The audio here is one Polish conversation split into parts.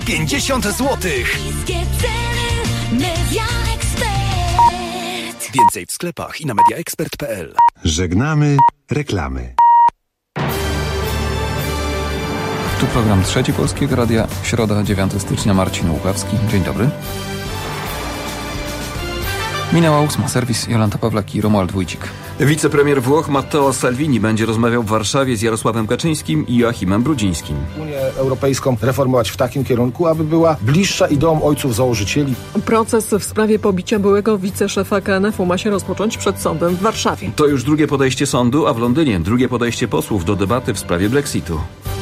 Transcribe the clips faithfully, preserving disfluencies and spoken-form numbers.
pięćdziesiąt złotych. Więcej w sklepach i na mediaexpert kropka p l. Żegnamy reklamy. Tu program Trzeci Polskiego Radia, środa dziewiątego stycznia, Marcin Łukawski. Dzień dobry. Minęła ósma, serwis Jolanta Pawlak i Romuald Wójcik. Wicepremier Włoch Matteo Salvini będzie rozmawiał w Warszawie z Jarosławem Kaczyńskim i Joachimem Brudzińskim. Unię Europejską reformować w takim kierunku, aby była bliższa ideom ojców założycieli. Proces w sprawie pobicia byłego wiceszefa K N F u ma się rozpocząć przed sądem w Warszawie. To już drugie podejście sądu, a w Londynie drugie podejście posłów do debaty w sprawie Brexitu.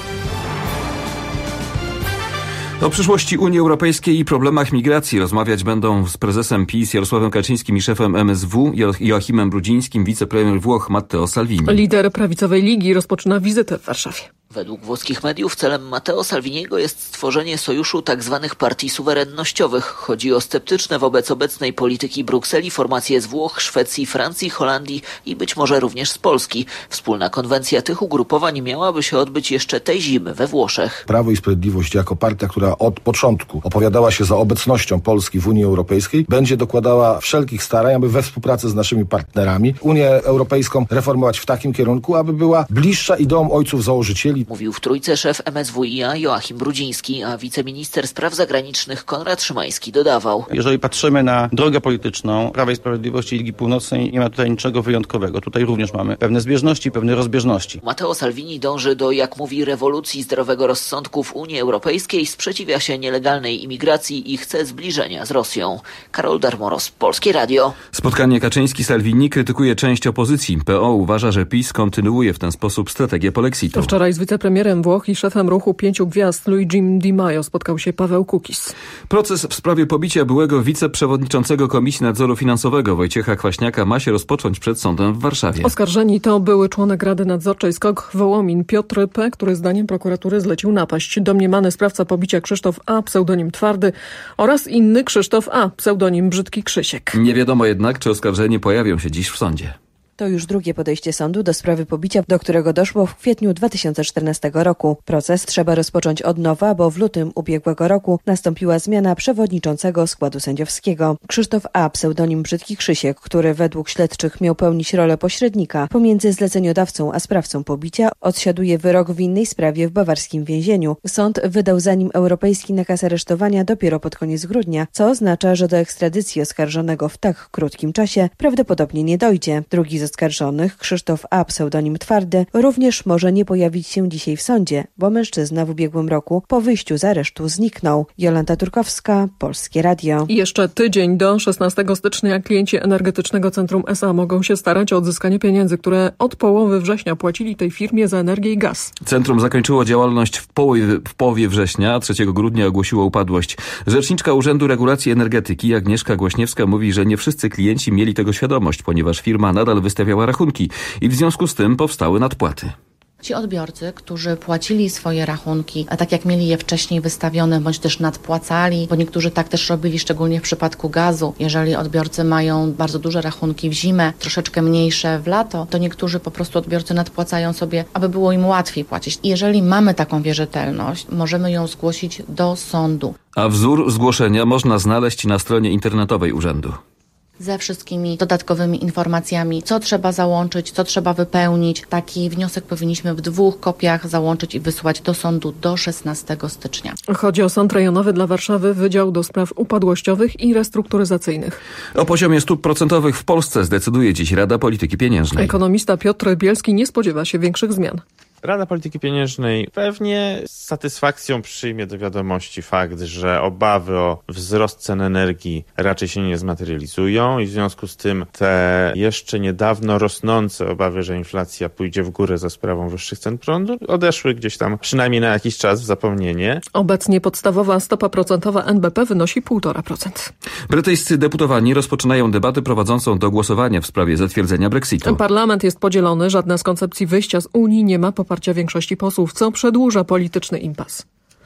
O przyszłości Unii Europejskiej i problemach migracji rozmawiać będą z prezesem PiS Jarosławem Kaczyńskim i szefem M S W Joachimem Brudzińskim wicepremier Włoch Matteo Salvini. Lider prawicowej ligi rozpoczyna wizytę w Warszawie. Według włoskich mediów celem Matteo Salviniego jest stworzenie sojuszu tzw. partii suwerennościowych. Chodzi o sceptyczne wobec obecnej polityki Brukseli formacje z Włoch, Szwecji, Francji, Holandii i być może również z Polski. Wspólna konwencja tych ugrupowań miałaby się odbyć jeszcze tej zimy we Włoszech. Prawo i Sprawiedliwość jako partia, która od początku opowiadała się za obecnością Polski w Unii Europejskiej, będzie dokładała wszelkich starań, aby we współpracy z naszymi partnerami Unię Europejską reformować w takim kierunku, aby była bliższa ideom ojców założycieli. Mówił w Trójce szef M S W i a Joachim Brudziński, a wiceminister spraw zagranicznych Konrad Szymański dodawał. Jeżeli patrzymy na drogę polityczną Prawa i Sprawiedliwości i Ligi Północnej, nie ma tutaj niczego wyjątkowego. Tutaj również mamy pewne zbieżności, pewne rozbieżności. Matteo Salvini dąży do, jak mówi, rewolucji zdrowego rozsądku w Unii Europejskiej, sprzeciwia się nielegalnej imigracji i chce zbliżenia z Rosją. Karol Darmoros, Polskie Radio. Spotkanie Kaczyński-Salvini krytykuje część opozycji. P O uważa, że PiS kontynuuje w ten sposób strategię polexitu. Wczoraj z wicepremierem Włoch i szefem ruchu Pięciu Gwiazd Luigim Di Maio spotkał się Paweł Kukiz. Proces w sprawie pobicia byłego wiceprzewodniczącego Komisji Nadzoru Finansowego Wojciecha Kwaśniaka ma się rozpocząć przed sądem w Warszawie. Oskarżeni to były członek Rady Nadzorczej SKOK Wołomin Piotr P., który zdaniem prokuratury zlecił napaść, domniemany sprawca pobicia Krzysztof A., pseudonim Twardy, oraz inny Krzysztof A., pseudonim Brzydki Krzysiek. Nie wiadomo jednak, czy oskarżeni pojawią się dziś w sądzie. To już drugie podejście sądu do sprawy pobicia, do którego doszło w kwietniu dwa tysiące czternastego roku. Proces trzeba rozpocząć od nowa, bo w lutym ubiegłego roku nastąpiła zmiana przewodniczącego składu sędziowskiego. Krzysztof A., pseudonim Brzydki Krzysiek, który według śledczych miał pełnić rolę pośrednika pomiędzy zleceniodawcą a sprawcą pobicia, odsiaduje wyrok w innej sprawie w bawarskim więzieniu. Sąd wydał za nim europejski nakaz aresztowania dopiero pod koniec grudnia, co oznacza, że do ekstradycji oskarżonego w tak krótkim czasie prawdopodobnie nie dojdzie. Drugi z oskarżonych, Krzysztof A., pseudonim Twardy, również może nie pojawić się dzisiaj w sądzie, bo mężczyzna w ubiegłym roku po wyjściu z aresztu zniknął. Jolanta Turkowska, Polskie Radio. I jeszcze tydzień do szesnastego stycznia klienci Energetycznego Centrum S A mogą się starać o odzyskanie pieniędzy, które od połowy września płacili tej firmie za energię i gaz. Centrum zakończyło działalność w połowie, w połowie września, a trzeciego grudnia ogłosiło upadłość. Rzeczniczka Urzędu Regulacji Energetyki Agnieszka Głośniewska mówi, że nie wszyscy klienci mieli tego świadomość, ponieważ firma nadal wystawiała rachunki i w związku z tym powstały nadpłaty. Ci odbiorcy, którzy płacili swoje rachunki, a tak jak mieli je wcześniej wystawione, bądź też nadpłacali, bo niektórzy tak też robili, szczególnie w przypadku gazu. Jeżeli odbiorcy mają bardzo duże rachunki w zimę, troszeczkę mniejsze w lato, to niektórzy po prostu odbiorcy nadpłacają sobie, aby było im łatwiej płacić. I jeżeli mamy taką wierzytelność, możemy ją zgłosić do sądu. A wzór zgłoszenia można znaleźć na stronie internetowej urzędu. Ze wszystkimi dodatkowymi informacjami, co trzeba załączyć, co trzeba wypełnić. Taki wniosek powinniśmy w dwóch kopiach załączyć i wysłać do sądu do szesnastego stycznia. Chodzi o Sąd Rejonowy dla Warszawy, Wydział do Spraw Upadłościowych i Restrukturyzacyjnych. O poziomie stóp procentowych w Polsce zdecyduje dziś Rada Polityki Pieniężnej. Ekonomista Piotr Bielski nie spodziewa się większych zmian. Rada Polityki Pieniężnej pewnie z satysfakcją przyjmie do wiadomości fakt, że obawy o wzrost cen energii raczej się nie zmaterializują i w związku z tym te jeszcze niedawno rosnące obawy, że inflacja pójdzie w górę za sprawą wyższych cen prądu, odeszły gdzieś tam przynajmniej na jakiś czas w zapomnienie. Obecnie podstawowa stopa procentowa N B P wynosi półtora procent. Brytyjscy deputowani rozpoczynają debatę prowadzącą do głosowania w sprawie zatwierdzenia Brexitu. Parlament jest podzielony, żadna z koncepcji wyjścia z Unii nie ma poparcia większości posłów, co przedłuża polityczny impas.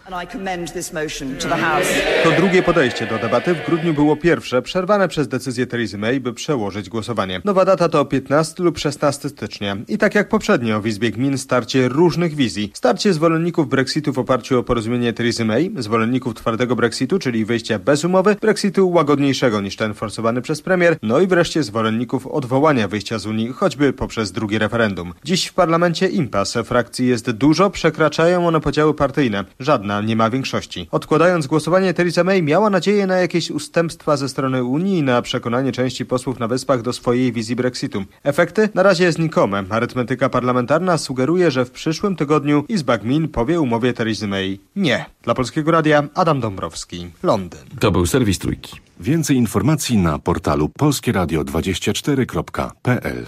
To drugie podejście do debaty w grudniu było pierwsze, przerwane przez decyzję Teresy May, by przełożyć głosowanie. Nowa data to piętnastego lub szesnastego stycznia. I tak jak poprzednio w Izbie Gmin starcie różnych wizji. Starcie zwolenników Brexitu w oparciu o porozumienie Teresy May, zwolenników twardego Brexitu, czyli wyjścia bez umowy, Brexitu łagodniejszego niż ten forsowany przez premier, no i wreszcie zwolenników odwołania wyjścia z Unii, choćby poprzez drugie referendum. Dziś w parlamencie impas. Frakcji jest dużo, przekraczają one podziały partyjne. Żadna nie ma większości. Odkładając głosowanie, Theresa May miała nadzieję na jakieś ustępstwa ze strony Unii i na przekonanie części posłów na Wyspach do swojej wizji Brexitu. Efekty? Na razie znikome. Arytmetyka parlamentarna sugeruje, że w przyszłym tygodniu Izba Gmin powie umowie Teresy May nie. Dla Polskiego Radia Adam Dąbrowski, Londyn. To był serwis Trójki. Więcej informacji na portalu polskie radio dwadzieścia cztery kropka p l.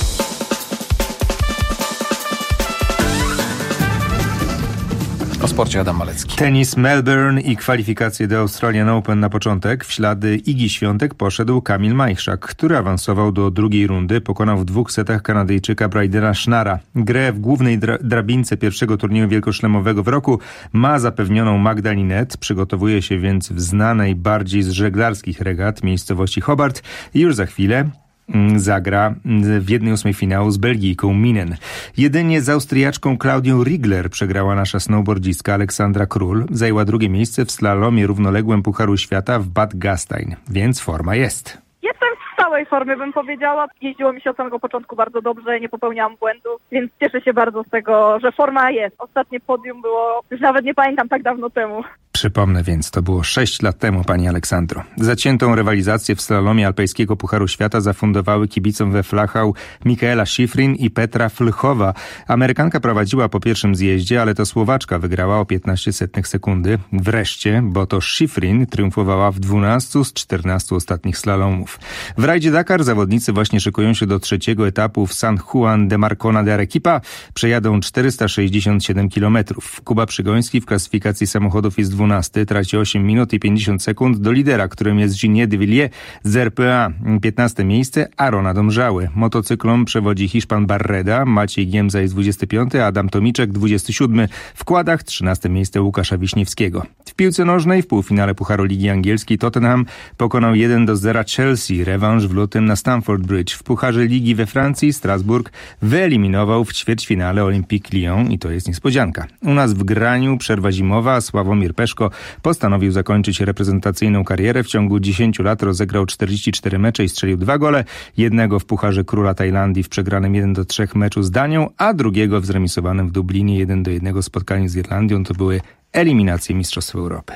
O sporcie Adam Malecki. Tenis Melbourne i kwalifikacje do Australian Open na początek. W ślady Igi Świątek poszedł Kamil Majchrzak, który awansował do drugiej rundy. Pokonał w dwóch setach Kanadyjczyka Brydena Schnara. Grę w głównej dra- drabince pierwszego turnieju wielkoszlemowego w roku ma zapewnioną Magda Linette. Przygotowuje się więc w znanej bardziej z żeglarskich regat miejscowości Hobart i już za chwilę zagra w jednej ósmej finału z Belgijką Minen. Jedynie z Austriaczką Klaudią Riegler przegrała nasza snowboardzistka Aleksandra Król. Zajęła drugie miejsce w slalomie równoległym Pucharu Świata w Bad Gastein, więc forma jest. Jestem w stałej formie, bym powiedziała. Jeździło mi się od samego początku bardzo dobrze, nie popełniałam błędów, więc cieszę się bardzo z tego, że forma jest. Ostatnie podium było, już nawet nie pamiętam, tak dawno temu. Przypomnę więc, to było sześć lat temu, pani Aleksandro. Zaciętą rywalizację w slalomie alpejskiego Pucharu Świata zafundowały kibicom we Flachau Michaela Schifrin i Petra Flchowa. Amerykanka prowadziła po pierwszym zjeździe, ale to Słowaczka wygrała o piętnaście setnych sekundy. Wreszcie, bo to Schifrin triumfowała w dwunastu z czternastu ostatnich slalomów. W rajdzie Dakar zawodnicy właśnie szykują się do trzeciego etapu w San Juan de Marcona de Arequipa. Przejadą czterysta sześćdziesiąt siedem kilometrów. Kuba Przygoński w klasyfikacji samochodów jest dwunasty, traci osiem minut i pięćdziesiąt sekund do lidera, którym jest Gilles de Villiers z R P A. piętnaste miejsce Arona Domrzały. Motocyklom przewodzi Hiszpan Barreda, Maciej Giemza jest dwudziesty piąty, Adam Tomiczek dwudziesty siódmy. W kładach trzynaste miejsce Łukasza Wiśniewskiego. W piłce nożnej w półfinale Pucharu Ligi Angielskiej Tottenham pokonał jeden do zera Chelsea. Rewanż w lutym na Stamford Bridge. W Pucharze Ligi we Francji Strasburg wyeliminował w ćwierćfinale Olympique Lyon i to jest niespodzianka. U nas w graniu przerwa zimowa, a Sławomir Peszko postanowił zakończyć reprezentacyjną karierę. W ciągu dziesięciu lat rozegrał czterdzieści cztery mecze i strzelił dwa gole. Jednego w Pucharze Króla Tajlandii w przegranym jeden do trzech meczu z Danią, a drugiego w zremisowanym w Dublinie jeden do jednego spotkaniu z Irlandią. To były eliminacje Mistrzostw Europy.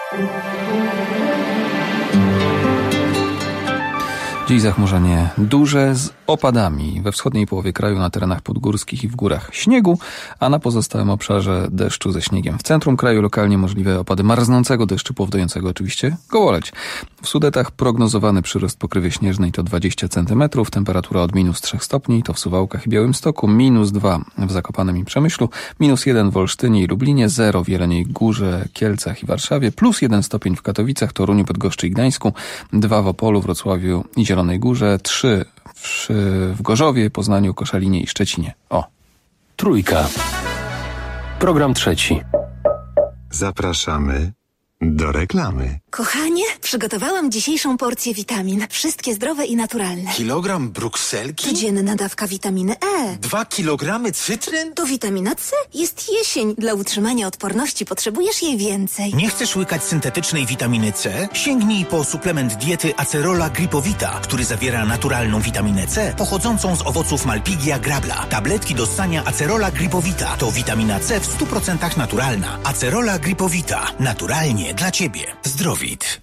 Dziś zachmurzenie duże z opadami. We wschodniej połowie kraju na terenach podgórskich i w górach śniegu, a na pozostałym obszarze deszczu ze śniegiem. W centrum kraju lokalnie możliwe opady marznącego deszczu powodującego oczywiście gołoleć. W Sudetach prognozowany przyrost pokrywy śnieżnej to dwadzieścia centymetrów, temperatura od minus trzech stopni, to w Suwałkach i Białymstoku, minus dwa w Zakopanem i Przemyślu, minus jeden w Olsztynie i Lublinie, zero w Jeleniej Górze, Kielcach i Warszawie, plus jeden stopień w Katowicach, Toruniu, Bydgoszczy i Gdańsku, dwa w Opolu, Wrocławiu i Zielonej Górze, trzy w, w Gorzowie, Poznaniu, Koszalinie i Szczecinie. O! Trójka. Program trzeci. Zapraszamy do reklamy. Kochanie, przygotowałam dzisiejszą porcję witamin. Wszystkie zdrowe i naturalne. Kilogram brukselki? Codzienna dawka witaminy E. Dwa kilogramy cytryn? To witamina C. Jest jesień. Dla utrzymania odporności potrzebujesz jej więcej. Nie chcesz łykać syntetycznej witaminy C? Sięgnij po suplement diety Acerola Gripowita, który zawiera naturalną witaminę C pochodzącą z owoców Malpighia grabla. Tabletki do ssania Acerola Gripowita to witamina C w stu procentach naturalna. Acerola Gripowita. Naturalnie dla Ciebie. Zdrowit.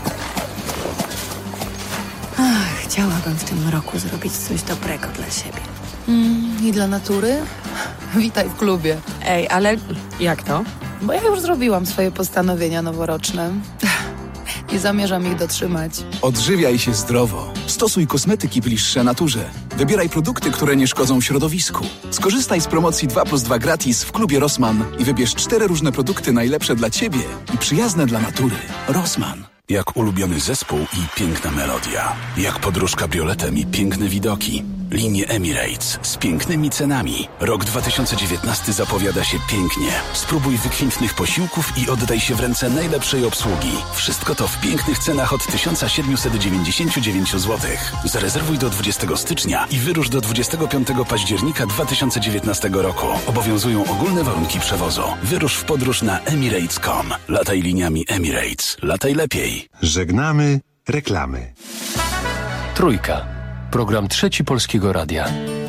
Ach, chciałabym w tym roku zrobić coś dobrego dla siebie. Mm, I dla natury? Witaj w klubie. Ej, ale jak to? Bo ja już zrobiłam swoje postanowienia noworoczne. Nie zamierzam ich dotrzymać. Odżywiaj się zdrowo. Stosuj kosmetyki bliższe naturze. Wybieraj produkty, które nie szkodzą środowisku. Skorzystaj z promocji dwa plus dwa gratis w klubie Rossmann i wybierz cztery różne produkty najlepsze dla Ciebie i przyjazne dla natury. Rossmann. Jak ulubiony zespół i piękna melodia. Jak podróż kabrioletem i piękne widoki. Linie Emirates z pięknymi cenami. Rok dwa tysiące dziewiętnasty zapowiada się pięknie. Spróbuj wykwintnych posiłków i oddaj się w ręce najlepszej obsługi. Wszystko to w pięknych cenach od tysiąc siedemset dziewięćdziesiąt dziewięć złotych. Zarezerwuj do dwudziestego stycznia i wyrusz do dwudziestego piątego października dwa tysiące dziewiętnastego roku. Obowiązują ogólne warunki przewozu. Wyrusz w podróż na emirates kropka com. Lataj liniami Emirates. Lataj lepiej. Żegnamy reklamy. Trójka. Program Trzeci Polskiego Radia.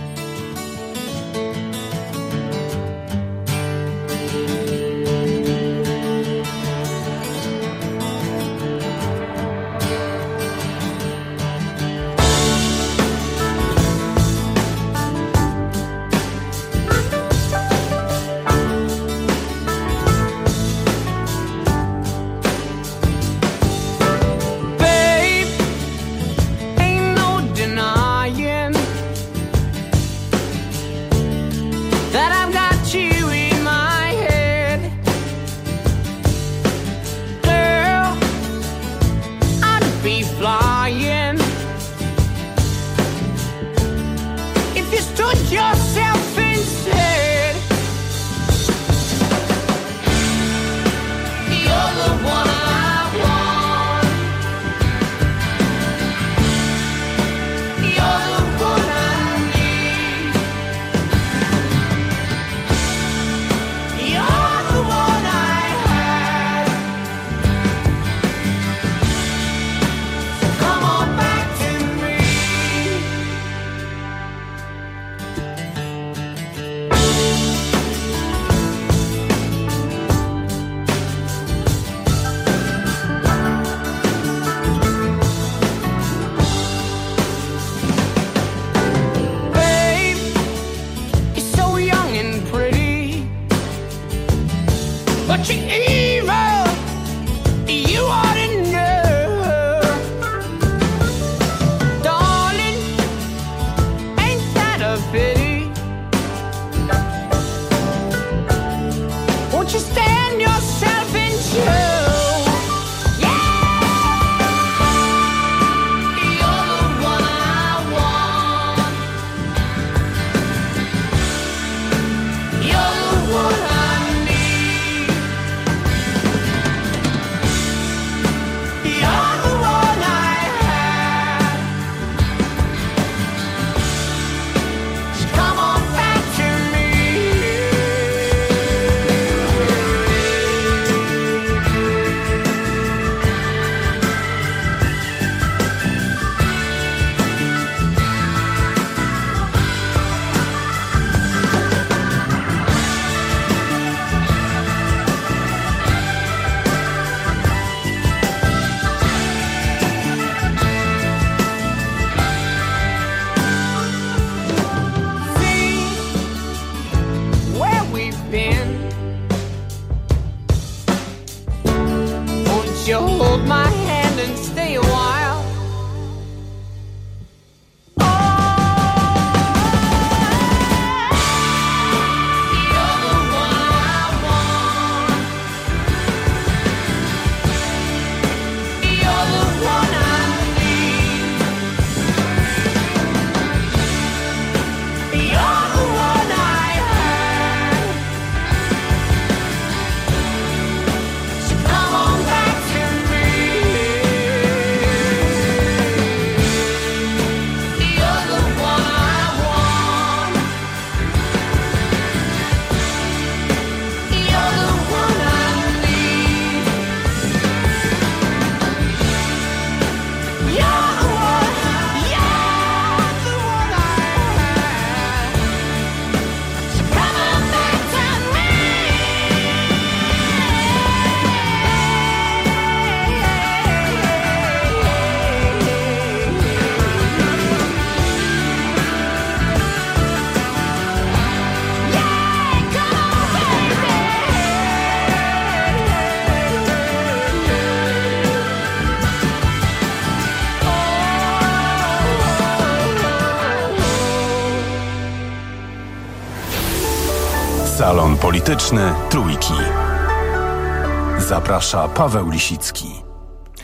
Salon Polityczny Trójki. Zaprasza Paweł Lisicki.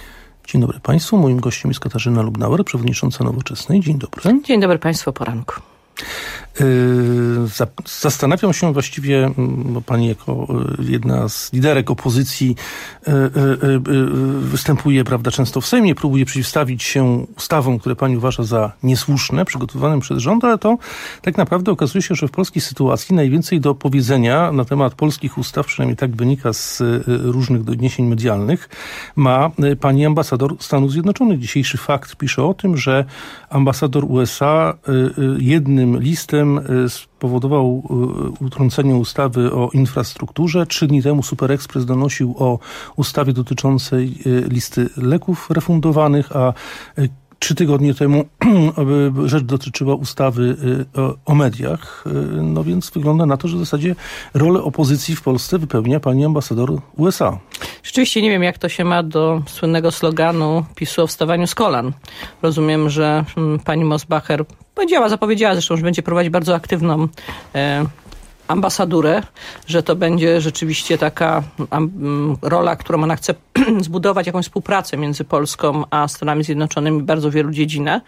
Dzień dobry Państwu. Moim gościem jest Katarzyna Lubnauer, przewodnicząca Nowoczesnej. Dzień dobry. Dzień dobry Państwu, poranku. Zastanawiam się właściwie, bo pani jako jedna z liderek opozycji występuje, prawda, często w Sejmie, próbuje przeciwstawić się ustawom, które pani uważa za niesłuszne, przygotowanym przez rząd, ale to tak naprawdę okazuje się, że w polskiej sytuacji najwięcej do powiedzenia na temat polskich ustaw, przynajmniej tak wynika z różnych doniesień medialnych, ma pani ambasador Stanów Zjednoczonych. Dzisiejszy fakt pisze o tym, że ambasador U S A jednym listem spowodował utrącenie ustawy o infrastrukturze. Trzy dni temu Super Express donosił o ustawie dotyczącej listy leków refundowanych, a trzy tygodnie temu rzecz dotyczyła ustawy o mediach. No więc wygląda na to, że w zasadzie rolę opozycji w Polsce wypełnia pani ambasador U S A. Rzeczywiście nie wiem, jak to się ma do słynnego sloganu PiSu o wstawaniu z kolan. Rozumiem, że pani Mosbacher powiedziała, zapowiedziała zresztą, że będzie prowadzić bardzo aktywną e, ambasadurę, że to będzie rzeczywiście taka um, rola, którą ona chce zbudować, jakąś współpracę między Polską a Stanami Zjednoczonymi w bardzo wielu dziedzinach.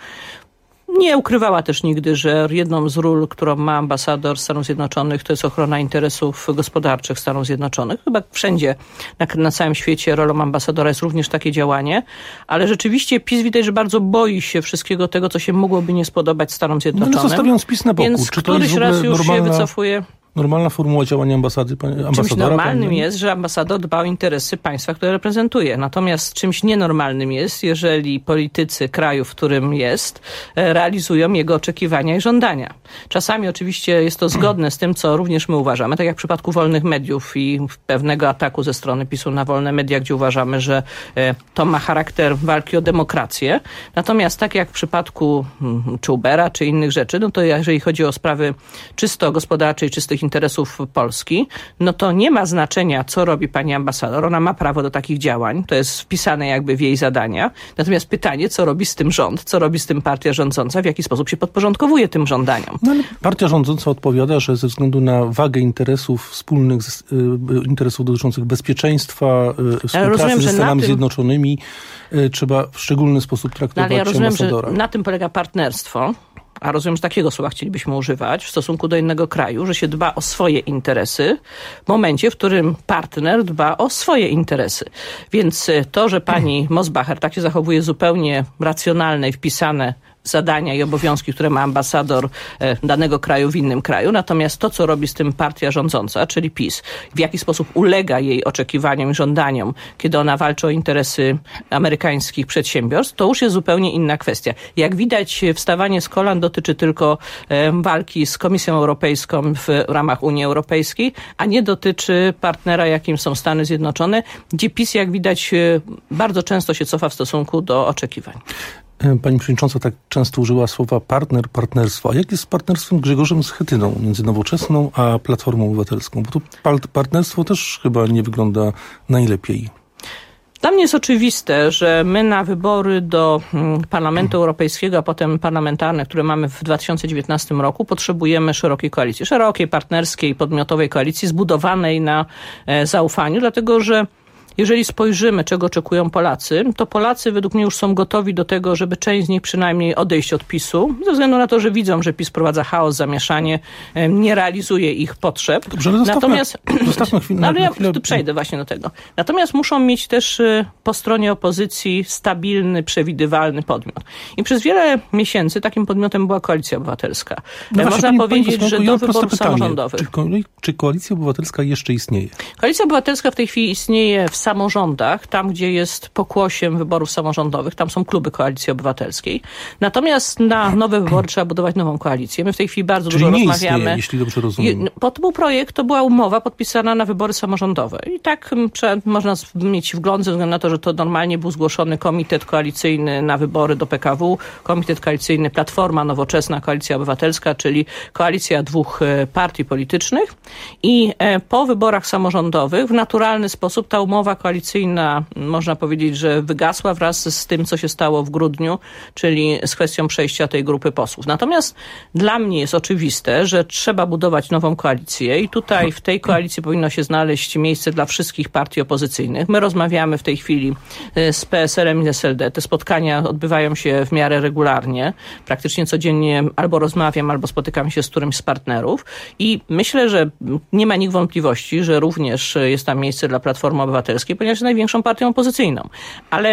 Nie ukrywała też nigdy, że jedną z ról, którą ma ambasador Stanów Zjednoczonych, to jest ochrona interesów gospodarczych Stanów Zjednoczonych. Chyba wszędzie na, na całym świecie rolą ambasadora jest również takie działanie, ale rzeczywiście PiS widać, że bardzo boi się wszystkiego tego, co się mogłoby nie spodobać Stanom Zjednoczonym. No ale zostawiając PiS na boku, więc czy to jest któryś raz już normalna... się wycofuje. Normalna formuła działania ambasady, ambasadora? Czymś normalnym pani... jest, że ambasador dba o interesy państwa, które reprezentuje. Natomiast czymś nienormalnym jest, jeżeli politycy kraju, w którym jest, realizują jego oczekiwania i żądania. Czasami oczywiście jest to zgodne z tym, co również my uważamy, tak jak w przypadku wolnych mediów i pewnego ataku ze strony PiSu na wolne media, gdzie uważamy, że to ma charakter walki o demokrację. Natomiast tak jak w przypadku czy Ubera, czy innych rzeczy, no to jeżeli chodzi o sprawy czysto gospodarcze i czystych interesów Polski, no to nie ma znaczenia, co robi pani ambasador. Ona ma prawo do takich działań. To jest wpisane jakby w jej zadania. Natomiast pytanie, co robi z tym rząd? Co robi z tym partia rządząca? W jaki sposób się podporządkuje tym żądaniom? No, ale partia rządząca odpowiada, że ze względu na wagę interesów wspólnych, interesów dotyczących bezpieczeństwa, współpracy rozumiem, ze Stanami tym... Zjednoczonymi, trzeba w szczególny sposób traktować no, ale ja rozumiem, ambasadora. Że na tym polega partnerstwo. A rozumiem, że takiego słowa chcielibyśmy używać w stosunku do innego kraju, że się dba o swoje interesy w momencie, w którym partner dba o swoje interesy. Więc to, że pani Mosbacher tak się zachowuje zupełnie racjonalne i wpisane zadania i obowiązki, które ma ambasador danego kraju w innym kraju. Natomiast to, co robi z tym partia rządząca, czyli PiS, w jaki sposób ulega jej oczekiwaniom i żądaniom, kiedy ona walczy o interesy amerykańskich przedsiębiorstw, to już jest zupełnie inna kwestia. Jak widać, wstawanie z kolan dotyczy tylko walki z Komisją Europejską w ramach Unii Europejskiej, a nie dotyczy partnera, jakim są Stany Zjednoczone, gdzie PiS, jak widać, bardzo często się cofa w stosunku do oczekiwań. Pani przewodnicząca tak często użyła słowa partner, partnerstwo. A jak jest z partnerstwem Grzegorzem Schetyną między Nowoczesną a Platformą Obywatelską? Bo to partnerstwo też chyba nie wygląda najlepiej. Dla mnie jest oczywiste, że my na wybory do Parlamentu Europejskiego, a potem parlamentarne, które mamy w dwa tysiące dziewiętnastym roku, potrzebujemy szerokiej koalicji. Szerokiej, partnerskiej, podmiotowej koalicji zbudowanej na zaufaniu, dlatego że jeżeli spojrzymy, czego oczekują Polacy, to Polacy według mnie już są gotowi do tego, żeby część z nich przynajmniej odejść od PiSu, ze względu na to, że widzą, że PiS prowadza chaos, zamieszanie, nie realizuje ich potrzeb. Dobrze, ale zostawmy, Natomiast, zostawmy chwilę, no, ale ja chwilę... tu przejdę właśnie do tego. Natomiast muszą mieć też po stronie opozycji stabilny, przewidywalny podmiot. I przez wiele miesięcy takim podmiotem była Koalicja Obywatelska. No Można właśnie, powiedzieć, pani, że do wyborów samorządowych. Czy, czy Koalicja Obywatelska jeszcze istnieje? Koalicja Obywatelska w tej chwili istnieje w samorządach, tam gdzie jest pokłosiem wyborów samorządowych, tam są kluby Koalicji Obywatelskiej. Natomiast na nowe wybory trzeba budować nową koalicję. My w tej chwili bardzo Czyli dużo nie rozmawiamy. Istnieje, jeśli dobrze rozumiem. Po to był projekt, to była umowa podpisana na wybory samorządowe. I tak trzeba, można mieć wgląd ze względu na to, że to normalnie był zgłoszony komitet koalicyjny na wybory do P K W, komitet koalicyjny Platforma, Nowoczesna, Koalicja Obywatelska, czyli koalicja dwóch partii politycznych. I po wyborach samorządowych w naturalny sposób ta umowa koalicyjna, można powiedzieć, że wygasła wraz z tym, co się stało w grudniu, czyli z kwestią przejścia tej grupy posłów. Natomiast dla mnie jest oczywiste, że trzeba budować nową koalicję i tutaj w tej koalicji powinno się znaleźć miejsce dla wszystkich partii opozycyjnych. My rozmawiamy w tej chwili z P S L-em i S L D. Te spotkania odbywają się w miarę regularnie. Praktycznie codziennie albo rozmawiam, albo spotykam się z którymś z partnerów i myślę, że nie ma nikt wątpliwości, że również jest tam miejsce dla Platformy Obywatelskiej, ponieważ jest największą partią opozycyjną. Ale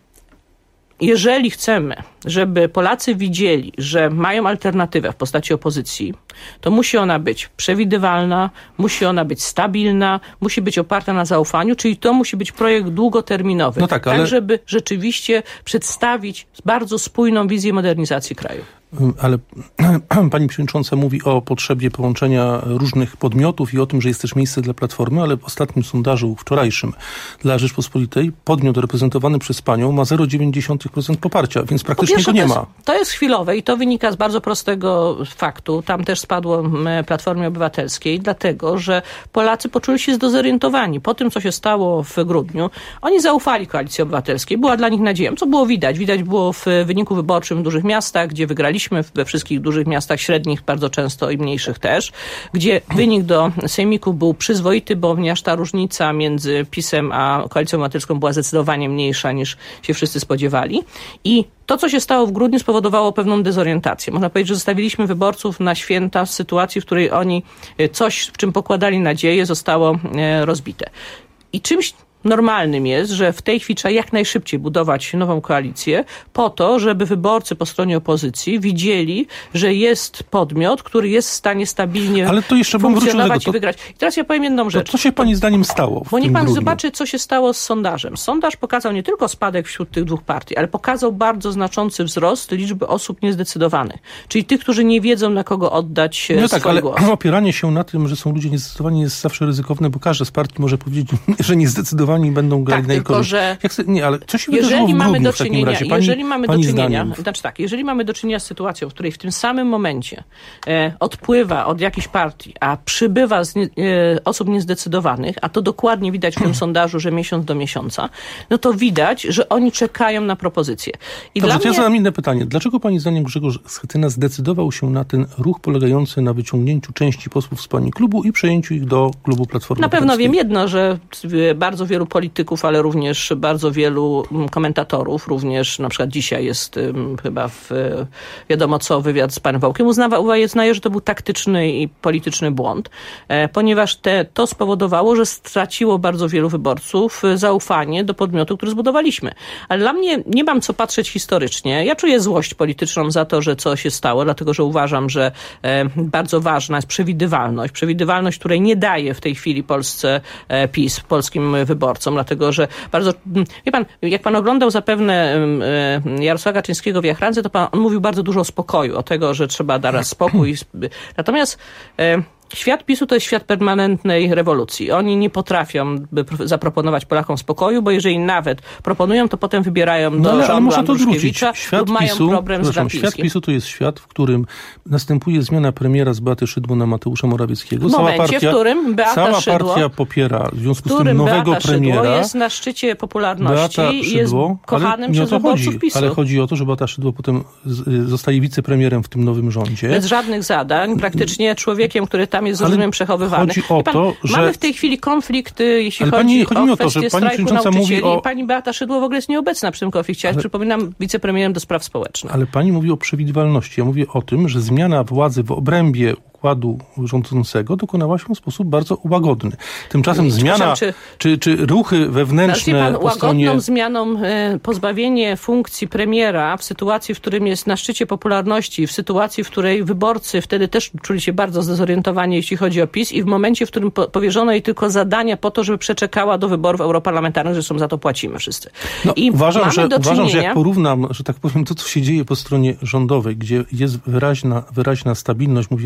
jeżeli chcemy, żeby Polacy widzieli, że mają alternatywę w postaci opozycji, to musi ona być przewidywalna, musi ona być stabilna, musi być oparta na zaufaniu, czyli to musi być projekt długoterminowy. No tak, ale... tak, żeby rzeczywiście przedstawić bardzo spójną wizję modernizacji kraju. Ale pani przewodnicząca mówi o potrzebie połączenia różnych podmiotów i o tym, że jest też miejsce dla Platformy, ale w ostatnim sondażu, wczorajszym dla Rzeczpospolitej, podmiot reprezentowany przez panią ma zero przecinek dziewięć procent poparcia, więc praktycznie pierwsze, go nie to ma. Jest, to jest chwilowe i to wynika z bardzo prostego faktu. Tam też spadło Platformie Obywatelskiej, dlatego, że Polacy poczuli się zdezorientowani. Po tym, co się stało w grudniu, oni zaufali Koalicji Obywatelskiej. Była dla nich nadzieją, co było widać. Widać było w wyniku wyborczym w dużych miastach, gdzie wygraliśmy we wszystkich dużych miastach, średnich bardzo często i mniejszych też, gdzie wynik do sejmiku był przyzwoity, bo ponieważ ta różnica między PiS-em a Koalicją Obywatelską była zdecydowanie mniejsza niż się wszyscy spodziewali. I to, co się stało w grudniu, spowodowało pewną dezorientację. Można powiedzieć, że zostawiliśmy wyborców na święta w sytuacji, w której oni coś, w czym pokładali nadzieję, zostało rozbite. I czymś normalnym jest, że w tej chwili trzeba jak najszybciej budować nową koalicję po to, żeby wyborcy po stronie opozycji widzieli, że jest podmiot, który jest w stanie stabilnie Ale to jeszcze funkcjonować to, i wygrać. I teraz ja powiem jedną rzecz. To co się pani zdaniem stało w Bo niech tym pan grudniu? zobaczy, co się stało z sondażem. Sondaż pokazał nie tylko spadek wśród tych dwóch partii, ale pokazał bardzo znaczący wzrost liczby osób niezdecydowanych. Czyli tych, którzy nie wiedzą, na kogo oddać no swój tak, ale głos. opieranie się na tym, że są ludzie niezdecydowani, jest zawsze ryzykowne, bo każda z partii może powiedzieć, że niezdecydowani będą grali tak, na jej tylko, korzyść. że Jak se, nie, ale co się wydarzyło w mamy grudniu do w takim czynienia, razie? Pani, jeżeli mamy do pani czynienia, zdaniem? znaczy tak, jeżeli mamy do czynienia z sytuacją, w której w tym samym momencie e, odpływa od jakiejś partii, a przybywa z nie, e, osób niezdecydowanych, a to dokładnie widać w tym sondażu, że miesiąc do miesiąca, no to widać, że oni czekają na propozycje. I Dobrze, dla ja mnie... zadam inne pytanie. Dlaczego pani zdaniem Grzegorz Schetyna zdecydował się na ten ruch polegający na wyciągnięciu części posłów z pani klubu i przejęciu ich do klubu Platformy Na pewno Obywatelskiej? wiem jedno, że bardzo wielu polityków, ale również bardzo wielu komentatorów, również na przykład dzisiaj jest um, chyba w, wiadomo co, wywiad z panem Wałkiem, uznaje, że to był taktyczny i polityczny błąd, e, ponieważ te, to spowodowało, że straciło bardzo wielu wyborców zaufanie do podmiotu, który zbudowaliśmy. Ale dla mnie nie mam co patrzeć historycznie. Ja czuję złość polityczną za to, że co się stało, dlatego, że uważam, że e, bardzo ważna jest przewidywalność. Przewidywalność, której nie daje w tej chwili Polsce e, PiS, polskim wyborcom, dlatego, że bardzo, wie pan, jak pan oglądał zapewne e, Jarosława Kaczyńskiego w Jachrance, to pan, on mówił bardzo dużo o spokoju, o tego, że trzeba dać spokój. Natomiast e, świat PiSu to jest świat permanentnej rewolucji. Oni nie potrafią by zaproponować Polakom spokoju, bo jeżeli nawet proponują, to potem wybierają no, do ale, rządu ale Andruszkiewicza lub mają PiSu, problem z Świat Glapińskim. PiSu to jest świat, w którym następuje zmiana premiera z Beaty Szydło na Mateusza Morawieckiego. W cała momencie, partia, w którym Beata cała Szydło, partia popiera w związku w z tym nowego Beata premiera. Szydło jest na szczycie popularności Beata i jest Szydło, kochanym ale przez nie o to wyborców chodzi, PiSu. ale chodzi o to, że Beata Szydło potem z, zostaje wicepremierem w tym nowym rządzie. Bez żadnych zadań, praktycznie człowiekiem, który tam jest z różnym przechowywany. Chodzi o pan, to, że... Mamy w tej chwili konflikt, jeśli ale chodzi pani, chodzi o o to, kwestię że pani strajku nauczycieli. mówi o... Pani Beata Szydło w ogóle jest nieobecna przy tym konflikcie. Ja ale... przypominam, wicepremierem do spraw społecznych. Ale pani mówi o przewidywalności. Ja mówię o tym, że zmiana władzy w obrębie układu rządzącego dokonała się w sposób bardzo łagodny. Tymczasem I, zmiana, czy, czy, czy ruchy wewnętrzne pan, po łagodną stronie... zmianą e, pozbawienie funkcji premiera w sytuacji, w którym jest na szczycie popularności, w sytuacji, w której wyborcy wtedy też czuli się bardzo zdezorientowani, jeśli chodzi o PiS i w momencie, w którym po, powierzono jej tylko zadania po to, żeby przeczekała do wyborów europarlamentarnych, zresztą za to płacimy wszyscy. No, I uważam, mamy że, do uważam, czynienia... że jak porównam, że tak powiem, to, co się dzieje po stronie rządowej, gdzie jest wyraźna, wyraźna stabilność, mówię o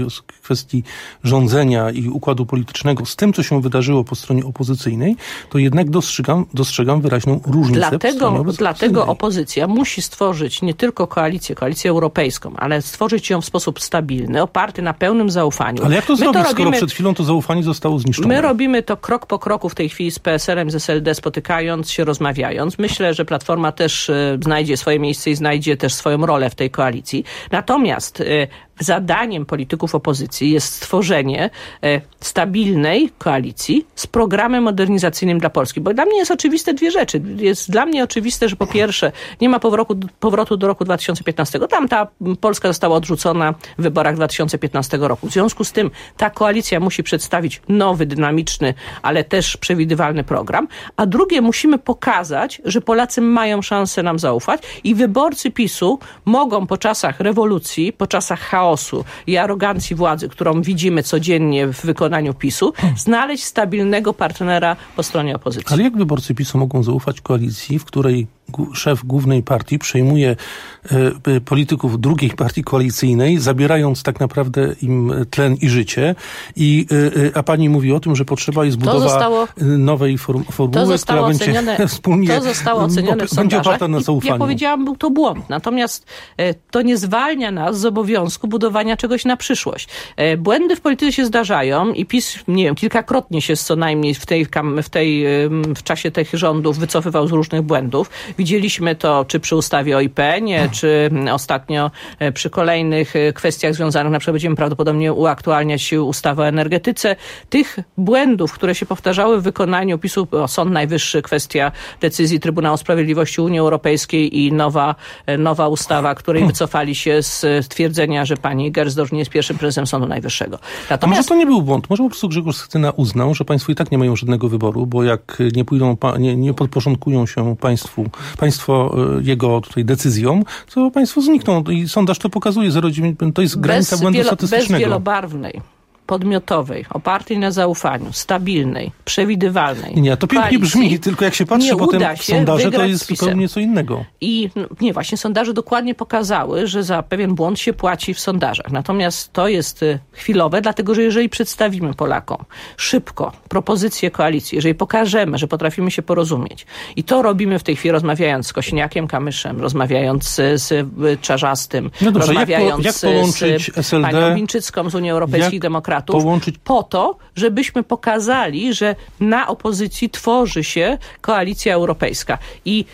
kwestii rządzenia i układu politycznego z tym, co się wydarzyło po stronie opozycyjnej, to jednak dostrzegam, dostrzegam wyraźną różnicę. Dlatego, dlatego opozycja musi stworzyć nie tylko koalicję, koalicję europejską, ale stworzyć ją w sposób stabilny, oparty na pełnym zaufaniu. Ale jak to My zrobić, to robimy, skoro przed chwilą to zaufanie zostało zniszczone? My robimy to krok po kroku w tej chwili z P S L em, z S L D, spotykając się, rozmawiając. Myślę, że Platforma też y, znajdzie swoje miejsce i znajdzie też swoją rolę w tej koalicji. Natomiast y, zadaniem polityków opozycji jest stworzenie y, stabilnej koalicji z programem modernizacyjnym dla Polski. Bo dla mnie jest oczywiste dwie rzeczy. Jest dla mnie oczywiste, że po pierwsze nie ma powrotu, powrotu do roku dwa tysiące piętnastego. Tam ta Polska została odrzucona w wyborach dwa tysiące piętnastego roku. W związku z tym ta koalicja musi przedstawić nowy, dynamiczny, ale też przewidywalny program. A drugie, musimy pokazać, że Polacy mają szansę nam zaufać i wyborcy PiSu mogą po czasach rewolucji, po czasach chaosu i arogancji władzy, którą widzimy codziennie w wykonaniu PiSu, znaleźć stabilnego partnera po stronie opozycji. Ale jak wyborcy PiSu mogą zaufać koalicji, w której szef głównej partii przejmuje e, polityków drugiej partii koalicyjnej, zabierając tak naprawdę im tlen i życie, i, e, a pani mówi o tym, że potrzeba jest budowa zostało, nowej form, formuły, która ocenione, będzie wspólnie to zostało ocenione w będzie oparta na zaufaniu. Ja powiedziałam, był to błąd. Natomiast e, to nie zwalnia nas z obowiązku budowania czegoś na przyszłość. E, błędy w polityce się zdarzają i PiS, nie wiem, kilkakrotnie się co najmniej w tej, w tej w czasie tych rządów wycofywał z różnych błędów. Widzieliśmy to czy przy ustawie o I P N ie, czy ostatnio przy kolejnych kwestiach związanych, na przykład będziemy prawdopodobnie uaktualniać ustawę o energetyce. Tych błędów, które się powtarzały w wykonaniu PiSu, o Sąd Najwyższy, kwestia decyzji Trybunału Sprawiedliwości Unii Europejskiej i nowa, nowa ustawa, której wycofali się z twierdzenia, że pani Gersdorf nie jest pierwszym prezesem Sądu Najwyższego. Natomiast... A może to nie był błąd? Może po prostu Grzegorz Schetyna uznał, że państwo i tak nie mają żadnego wyboru, bo jak nie pójdą, nie, nie podporządkują się państwu, państwo jego tutaj decyzjom, to państwo znikną. I sondaż to pokazuje. zero przecinek dziewięć to jest granica błędu wielo, statystycznego. Bez wielobarwnej, podmiotowej, opartej na zaufaniu, stabilnej, przewidywalnej. Nie, to pięknie brzmi, tylko jak się patrzy potem w sondaże, to jest zupełnie co innego. I nie, właśnie sondaże dokładnie pokazały, że za pewien błąd się płaci w sondażach. Natomiast to jest chwilowe, dlatego że jeżeli przedstawimy Polakom szybko propozycję koalicji, jeżeli pokażemy, że potrafimy się porozumieć i to robimy w tej chwili, rozmawiając z Kosiniakiem Kamyszem, rozmawiając z, z Czarzastym, no dobrze, rozmawiając jak po, jak połączyć z S L D, panią Winczycką z Unii Europejskiej Demokratów, Połączyć... po to, żebyśmy pokazali, że na opozycji tworzy się koalicja europejska. I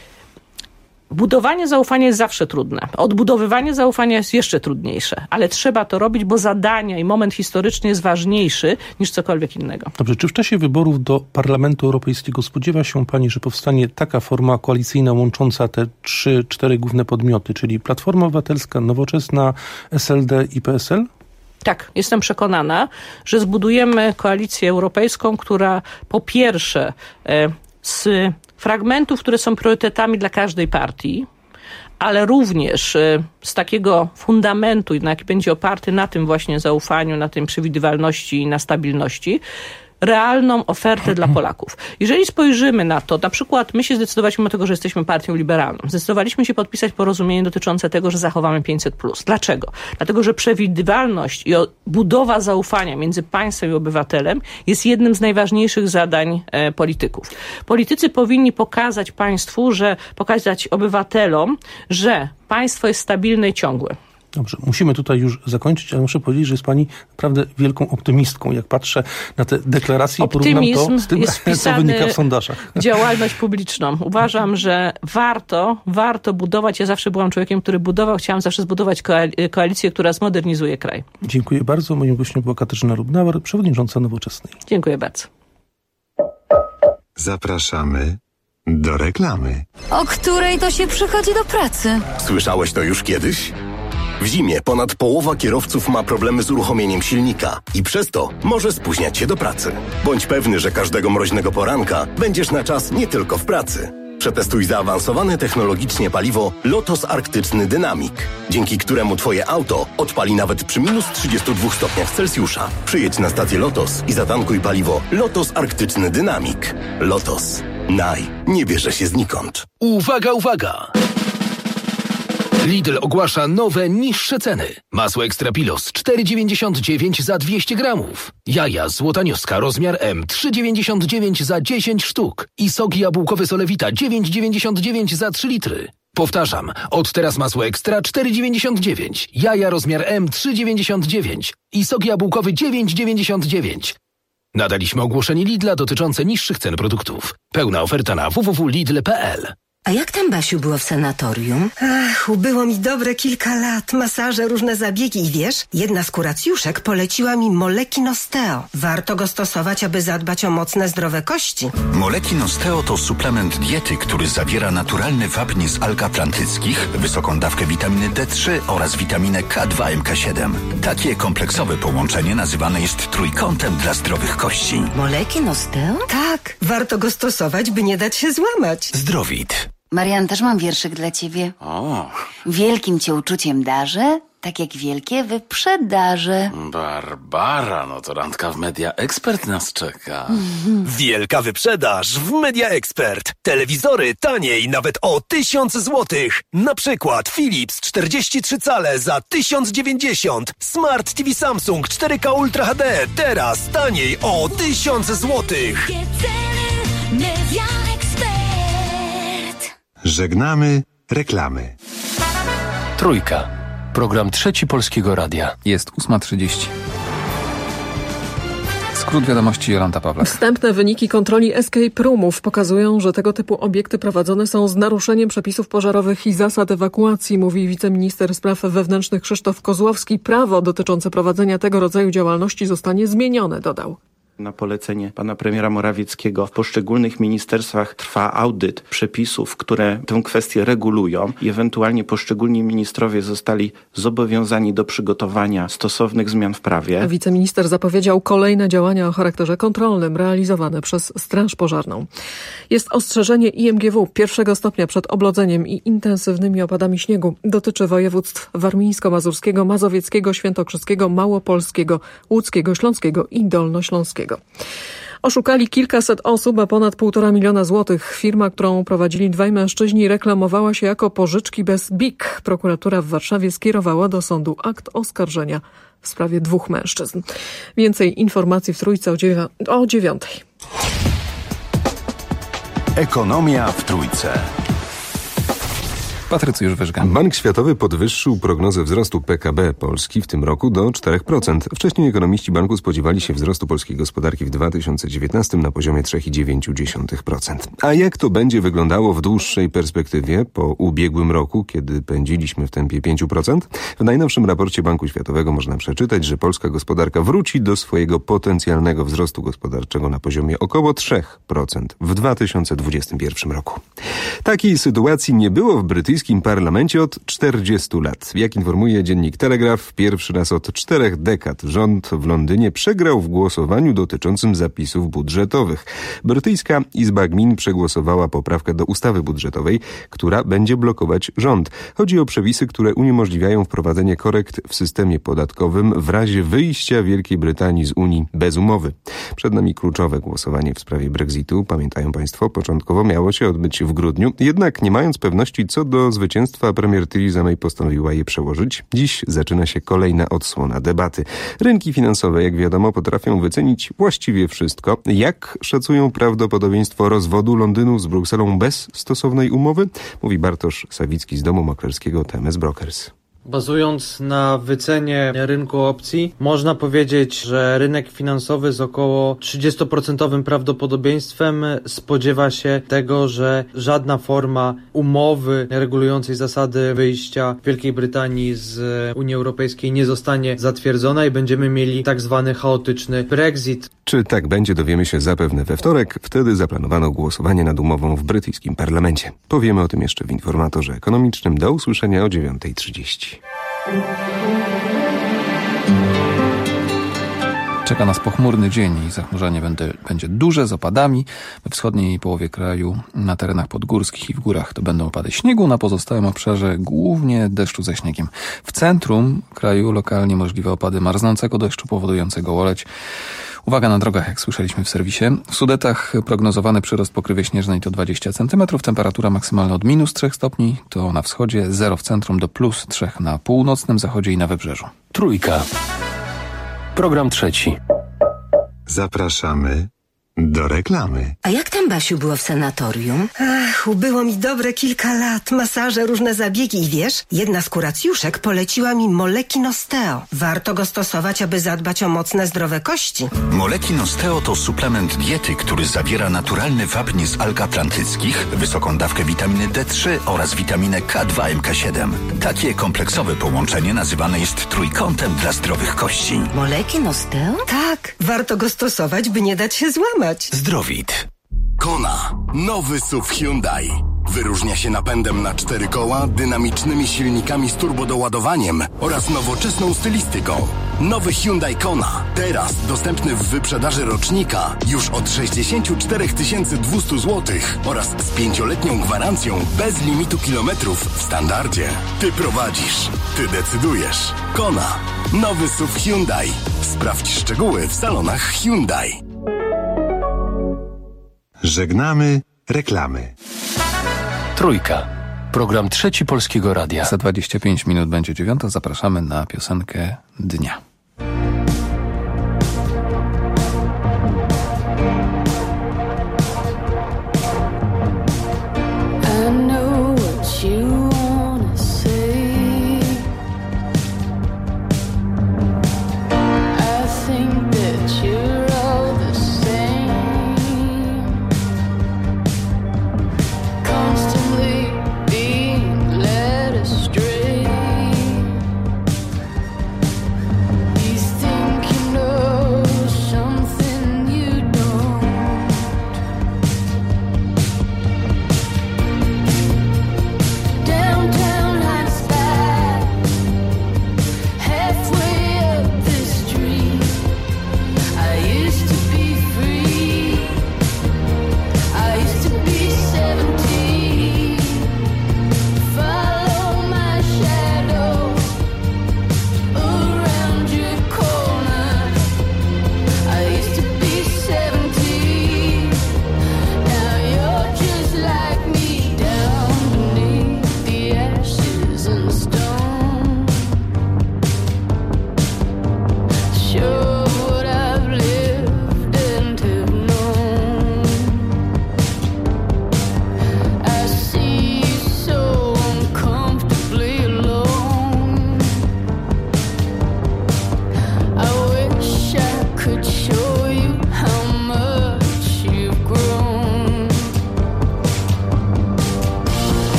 budowanie zaufania jest zawsze trudne. Odbudowywanie zaufania jest jeszcze trudniejsze. Ale trzeba to robić, bo zadania i moment historyczny jest ważniejszy niż cokolwiek innego. Dobrze, czy w czasie wyborów do Parlamentu Europejskiego spodziewa się pani, że powstanie taka forma koalicyjna łącząca te trzy, cztery główne podmioty, czyli Platforma Obywatelska, Nowoczesna, S L D i P S L? Tak, jestem przekonana, że zbudujemy koalicję europejską, która po pierwsze z fragmentów, które są priorytetami dla każdej partii, ale również z takiego fundamentu, jaki będzie oparty na tym właśnie zaufaniu, na tym przewidywalności i na stabilności, realną ofertę dla Polaków. Jeżeli spojrzymy na to, na przykład my się zdecydowaliśmy o tego, że jesteśmy partią liberalną. Zdecydowaliśmy się podpisać porozumienie dotyczące tego, że zachowamy pięćset plus. Dlaczego? Dlatego, że przewidywalność i budowa zaufania między państwem i obywatelem jest jednym z najważniejszych zadań e, polityków. Politycy powinni pokazać państwu, że pokazać obywatelom, że państwo jest stabilne i ciągłe. Dobrze, musimy tutaj już zakończyć, ale muszę powiedzieć, że jest pani naprawdę wielką optymistką. Jak patrzę na te deklaracje i porównam to z tym, co wynika w sondażach. Działalność publiczną. Uważam, że warto, warto budować. Ja zawsze byłam człowiekiem, który budował. Chciałam zawsze zbudować koalicję, która zmodernizuje kraj. Dziękuję bardzo. Moim gościem była Katarzyna Lubnauer, przewodnicząca Nowoczesnej. Dziękuję bardzo. Zapraszamy do reklamy. O której to się przychodzi do pracy? Słyszałeś to już kiedyś? W zimie ponad połowa kierowców ma problemy z uruchomieniem silnika i przez to może spóźniać się do pracy. Bądź pewny, że każdego mroźnego poranka będziesz na czas nie tylko w pracy. Przetestuj zaawansowane technologicznie paliwo Lotos Arktyczny Dynamic, dzięki któremu twoje auto odpali nawet przy minus trzydziestu dwóch stopniach Celsjusza. Przyjedź na stację Lotos i zatankuj paliwo Lotos Arktyczny Dynamic. Lotos. Naj. Nie bierze się znikąd. Uwaga, uwaga! Lidl ogłasza nowe, niższe ceny. Masło Ekstra Pilos cztery dziewięćdziesiąt dziewięć za dwieście gramów. Jaja złotanioska rozmiar M trzy dziewięćdziesiąt dziewięć za dziesięć sztuk. I sok jabłkowy Solewita dziewięć dziewięćdziesiąt dziewięć za trzy litry. Powtarzam, od teraz masło Ekstra cztery dziewięćdziesiąt dziewięć. Jaja rozmiar M trzy dziewięćdziesiąt dziewięć. I sok jabłkowy dziewięć dziewięćdziesiąt dziewięć. Nadaliśmy ogłoszenie Lidla dotyczące niższych cen produktów. Pełna oferta na w w w kropka lidl kropka p l. A jak tam, Basiu, było w sanatorium? Ach, ubyło mi dobre kilka lat. Masaże, różne zabiegi i wiesz, jedna z kuracjuszek poleciła mi Moleki Nosteo. Warto go stosować, aby zadbać o mocne, zdrowe kości. Moleki Nosteo to suplement diety, który zawiera naturalny wapń z alg atlantyckich, wysoką dawkę witaminy D trzy oraz witaminę K dwa M K siedem. Takie kompleksowe połączenie nazywane jest trójkątem dla zdrowych kości. Moleki Nosteo? Tak, warto go stosować, by nie dać się złamać. Zdrowit. Marian, też mam wierszyk dla ciebie. O. Wielkim cię uczuciem darzę, tak jak wielkie wyprzedaże. Barbara, no to randka w Media Expert nas czeka. Wielka wyprzedaż w Media Expert. Telewizory taniej nawet o tysiąc złotych. Na przykład Philips czterdzieści trzy cale za tysiąc dziewięćdziesiąt. Smart T V Samsung cztery K Ultra H D teraz taniej o tysiąc złotych. Media Expert. Żegnamy reklamy. Trójka. Program Trzeci Polskiego Radia. Jest ósma trzydzieści. Skrót wiadomości, Jolanta Pawlak. Wstępne wyniki kontroli escape roomów pokazują, że tego typu obiekty prowadzone są z naruszeniem przepisów pożarowych i zasad ewakuacji, mówi wiceminister spraw wewnętrznych Krzysztof Kozłowski. Prawo dotyczące prowadzenia tego rodzaju działalności zostanie zmienione, dodał. Na polecenie pana premiera Morawieckiego w poszczególnych ministerstwach trwa audyt przepisów, które tę kwestię regulują i ewentualnie poszczególni ministrowie zostali zobowiązani do przygotowania stosownych zmian w prawie. Wiceminister zapowiedział kolejne działania o charakterze kontrolnym realizowane przez Straż Pożarną. Jest ostrzeżenie I M G W pierwszego stopnia przed oblodzeniem i intensywnymi opadami śniegu. Dotyczy województw warmińsko-mazurskiego, mazowieckiego, świętokrzyskiego, małopolskiego, łódzkiego, śląskiego i dolnośląskiego. Oszukali kilkaset osób, a ponad półtora miliona złotych. Firma, którą prowadzili dwaj mężczyźni, reklamowała się jako pożyczki bez B I K. Prokuratura w Warszawie skierowała do sądu akt oskarżenia w sprawie dwóch mężczyzn. Więcej informacji w Trójce o, dziewię- o dziewiątej. Ekonomia w Trójce. Patrycjusz Wyżga. Bank Światowy podwyższył prognozę wzrostu P K B Polski w tym roku do czterech procent. Wcześniej ekonomiści banku spodziewali się wzrostu polskiej gospodarki w dwa tysiące dziewiętnastym na poziomie trzy przecinek dziewięć procent. A jak to będzie wyglądało w dłuższej perspektywie po ubiegłym roku, kiedy pędziliśmy w tempie pięć procent? W najnowszym raporcie Banku Światowego można przeczytać, że polska gospodarka wróci do swojego potencjalnego wzrostu gospodarczego na poziomie około trzy procent w dwa tysiące dwudziestym pierwszym roku. Takiej sytuacji nie było w brytyjskim parlamencie od czterdziestu lat. Jak informuje dziennik Telegraph, pierwszy raz od czterech dekad rząd w Londynie przegrał w głosowaniu dotyczącym zapisów budżetowych. Brytyjska Izba Gmin przegłosowała poprawkę do ustawy budżetowej, która będzie blokować rząd. Chodzi o przepisy, które uniemożliwiają wprowadzenie korekt w systemie podatkowym w razie wyjścia Wielkiej Brytanii z Unii bez umowy. Przed nami kluczowe głosowanie w sprawie Brexitu. Pamiętają Państwo, początkowo miało się odbyć w grudniu, jednak nie mając pewności co do zwycięstwa, premier Theresa May postanowiła je przełożyć. Dziś zaczyna się kolejna odsłona debaty. Rynki finansowe, jak wiadomo, potrafią wycenić właściwie wszystko. Jak szacują prawdopodobieństwo rozwodu Londynu z Brukselą bez stosownej umowy? Mówi Bartosz Sawicki z domu maklerskiego T M S Brokers. Bazując na wycenie rynku opcji, można powiedzieć, że rynek finansowy z około trzydzieści procent prawdopodobieństwem spodziewa się tego, że żadna forma umowy regulującej zasady wyjścia Wielkiej Brytanii z Unii Europejskiej nie zostanie zatwierdzona i będziemy mieli tak zwany chaotyczny Brexit. Czy tak będzie, dowiemy się zapewne we wtorek. Wtedy zaplanowano głosowanie nad umową w brytyjskim parlamencie. Powiemy o tym jeszcze w informatorze ekonomicznym. Do usłyszenia o dziewiątej trzydzieści. Czeka nas pochmurny dzień i zachmurzenie będzie, będzie duże z opadami. We wschodniej połowie kraju, na terenach podgórskich i w górach to będą opady śniegu, na pozostałym obszarze głównie deszczu ze śniegiem. W centrum kraju lokalnie możliwe opady marznącego deszczu powodującego łoleć. Uwaga na drogach, jak słyszeliśmy w serwisie. W Sudetach prognozowany przyrost pokrywy śnieżnej to dwadzieścia centymetrów, temperatura maksymalna od minus trzech stopni, to na wschodzie, zero w centrum do plus trzech na północnym zachodzie i na wybrzeżu. Trójka. Program trzeci. Zapraszamy do reklamy. A jak tam, Basiu, było w sanatorium? Ach, ubyło mi dobre kilka lat. Masaże, różne zabiegi i wiesz, jedna z kuracjuszek poleciła mi Molekin Osteo. Warto go stosować, aby zadbać o mocne, zdrowe kości. Molekin Osteo to suplement diety, który zawiera naturalny wapń z alg atlantyckich, wysoką dawkę witaminy D trzy oraz witaminę K dwa M K siedem. Takie kompleksowe połączenie nazywane jest trójkątem dla zdrowych kości. Molekin Osteo? Tak, warto go stosować, by nie dać się złamać. Zdrowit. Kona. Nowy S U V Hyundai. Wyróżnia się napędem na cztery koła, dynamicznymi silnikami z turbodoładowaniem oraz nowoczesną stylistyką. Nowy Hyundai Kona. Teraz dostępny w wyprzedaży rocznika już od sześćdziesiąt cztery tysiące dwieście złotych oraz z pięcioletnią gwarancją bez limitu kilometrów w standardzie. Ty prowadzisz. Ty decydujesz. Kona. Nowy S U V Hyundai. Sprawdź szczegóły w salonach Hyundai. Żegnamy reklamy. Trójka. Program trzeci Polskiego Radia. Za dwadzieścia pięć minut będzie dziewiąta. Zapraszamy na piosenkę dnia.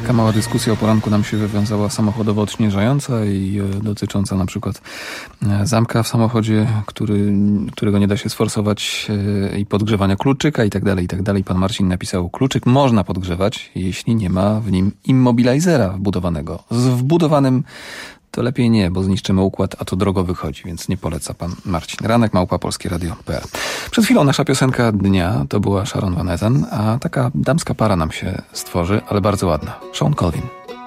Taka mała dyskusja o poranku nam się wywiązała samochodowo odśnieżająca i e, dotycząca na przykład e, zamka w samochodzie, który, którego nie da się sforsować e, i podgrzewania kluczyka i tak dalej, i tak dalej. Pan Marcin napisał, kluczyk można podgrzewać, jeśli nie ma w nim immobilizera wbudowanego. Z wbudowanym to lepiej nie, bo zniszczymy układ, a to drogo wychodzi, więc nie poleca pan Marcin. Ranek małpa polskie radio kropka p l. Przed chwilą nasza piosenka dnia to była Sharon Van Etten, a taka damska para nam się stworzy, ale bardzo ładna. Sean Colvin.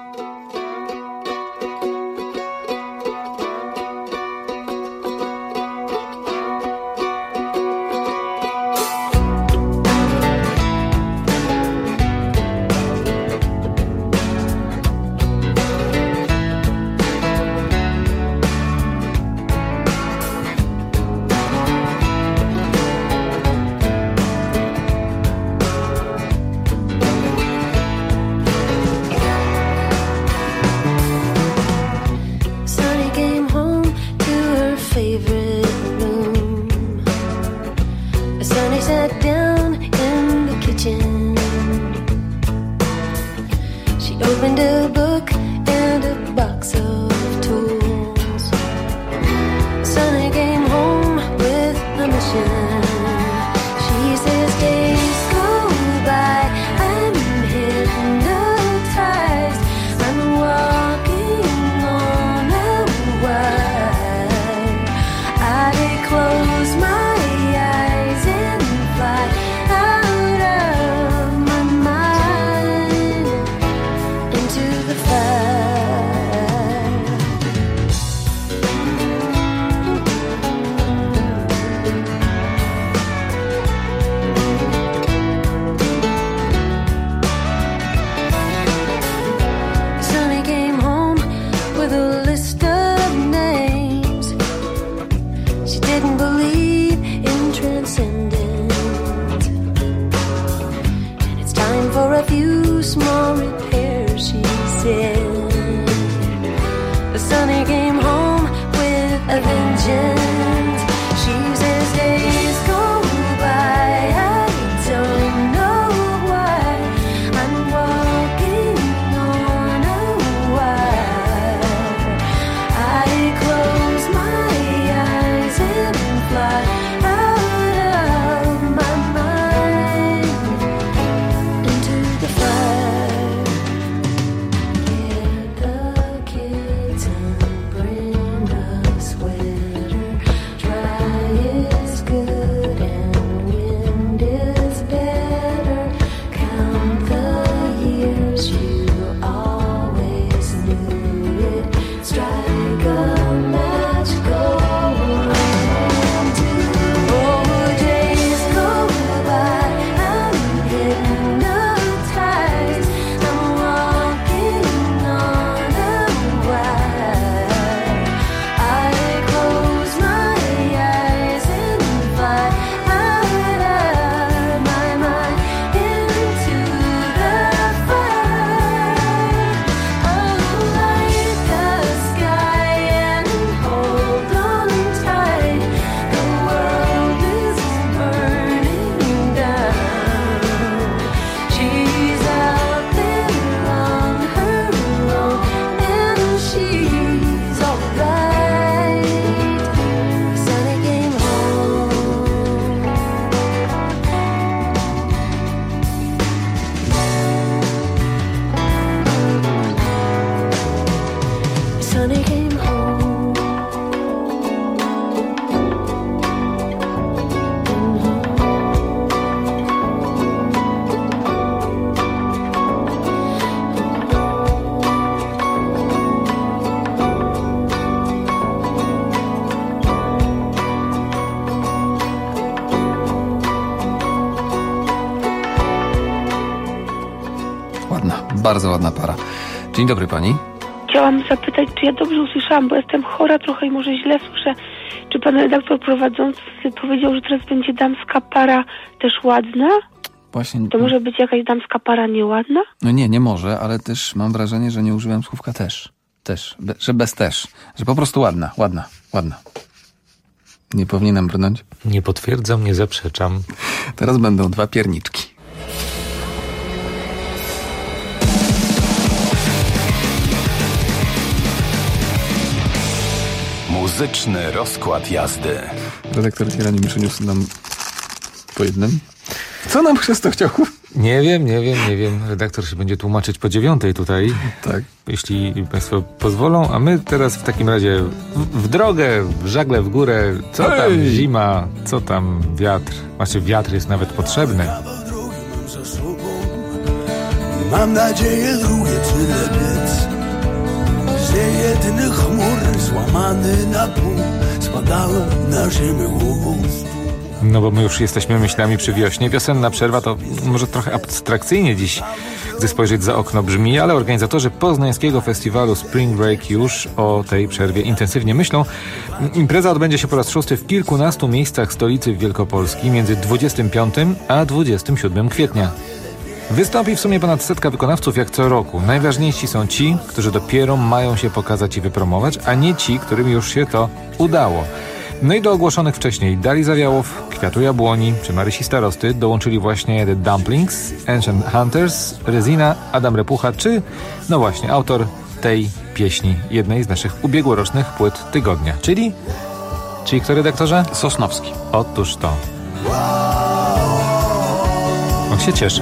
Bardzo ładna para. Dzień dobry pani. Chciałam zapytać, czy ja dobrze usłyszałam, bo jestem chora trochę i może źle słyszę. Czy pan redaktor prowadzący powiedział, że teraz będzie damska para też ładna? Właśnie. To może być jakaś damska para nieładna? No nie, nie może, ale też mam wrażenie, że nie użyłem słówka też. Też, be, że bez też. Że po prostu ładna, ładna, ładna. Nie powinienem brnąć? Nie potwierdzam, nie zaprzeczam. Teraz będą dwa pierniczki. Muzyczny rozkład jazdy. Redaktor Tierani przyniósł nam po jednym. Co nam Krzysztof chciał? Nie wiem, nie wiem, nie wiem. Redaktor się będzie tłumaczyć po dziewiątej tutaj. Tak. Jeśli państwo pozwolą. A my teraz w takim razie w, w drogę, w żagle w górę. Co tam Ej. zima, co tam wiatr. Znaczy wiatr jest nawet potrzebny. Mam nadzieję drugie tyle biec. Z jednych chmur złamany na pół spadałem na ziemię głową. No bo my już jesteśmy myślami przy wiośnie. Wiosenna przerwa to może trochę abstrakcyjnie dziś, gdy spojrzeć za okno brzmi, ale organizatorzy poznańskiego festiwalu Spring Break już o tej przerwie intensywnie myślą. Impreza odbędzie się po raz szósty w kilkunastu miejscach stolicy Wielkopolski między dwudziestym piątym a dwudziestym siódmym kwietnia. Wystąpi w sumie ponad setka wykonawców jak co roku. Najważniejsi są ci, którzy dopiero mają się pokazać i wypromować, a nie ci, którym już się to udało. No i do ogłoszonych wcześniej Dali Zawiałow, Kwiatu Jabłoni czy Marysi Starosty dołączyli właśnie The Dumplings, Ancient Hunters, Rezina, Adam Repucha czy, no właśnie, autor tej pieśni, jednej z naszych ubiegłorocznych płyt tygodnia. Czyli? Czyli kto, redaktorze? Sosnowski. Otóż to. On się cieszy.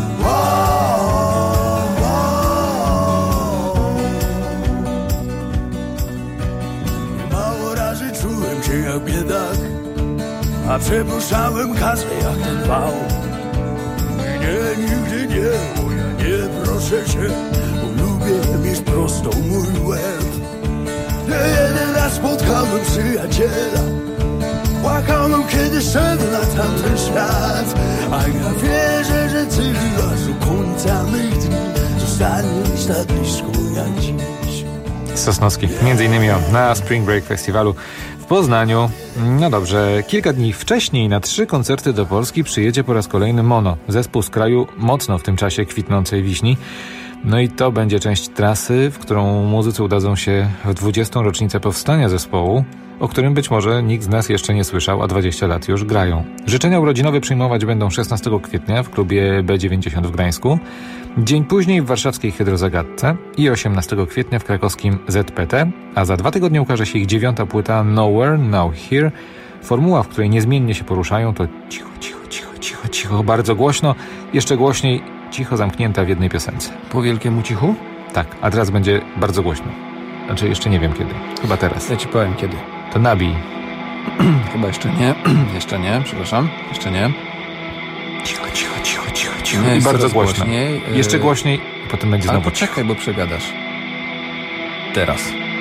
Jak biedak, a przepuszczałem kasę jak ten wał. Nie, nigdy nie, bo ja nie proszę cię, bo lubię mieć prostą mój łeb. Nie jeden raz spotkałem przyjaciela, płakałem kiedy szedł na tamten świat. A ja wierzę, że ty aż do końca mych dni zostaniesz tak blisko jak dziś. Sosnowski, między innymi on na Spring Break Festiwalu w Poznaniu. No dobrze, kilka dni wcześniej na trzy koncerty do Polski przyjedzie po raz kolejny Mono, zespół z kraju mocno w tym czasie kwitnącej wiśni. No i to będzie część trasy, w którą muzycy udadzą się w dwudziestą rocznicę powstania zespołu, o którym być może nikt z nas jeszcze nie słyszał, a dwadzieścia lat już grają. Życzenia urodzinowe przyjmować będą szesnastego kwietnia w klubie B dziewięćdziesiąt w Gdańsku, dzień później w warszawskiej Hydrozagadce i osiemnastego kwietnia w krakowskim Z P T, a za dwa tygodnie ukaże się ich dziewiąta płyta Nowhere, Now Here. Formuła, w której niezmiennie się poruszają, to cicho, cicho, cicho, cicho, cicho, bardzo głośno, jeszcze głośniej, cicho zamknięta w jednej piosence. Po wielkiemu cichu? Tak, a teraz będzie bardzo głośno. Znaczy jeszcze nie wiem kiedy. Chyba teraz. Ja ci powiem kiedy. To nabij. Chyba jeszcze nie. Jeszcze nie, przepraszam. Jeszcze nie. Cicho, cicho, cicho, cicho, cicho. Nie, i bardzo głośno. Głośniej. Jeszcze głośniej i potem będzie znowu. Ale poczekaj, cicho. Bo przegadasz. Teraz.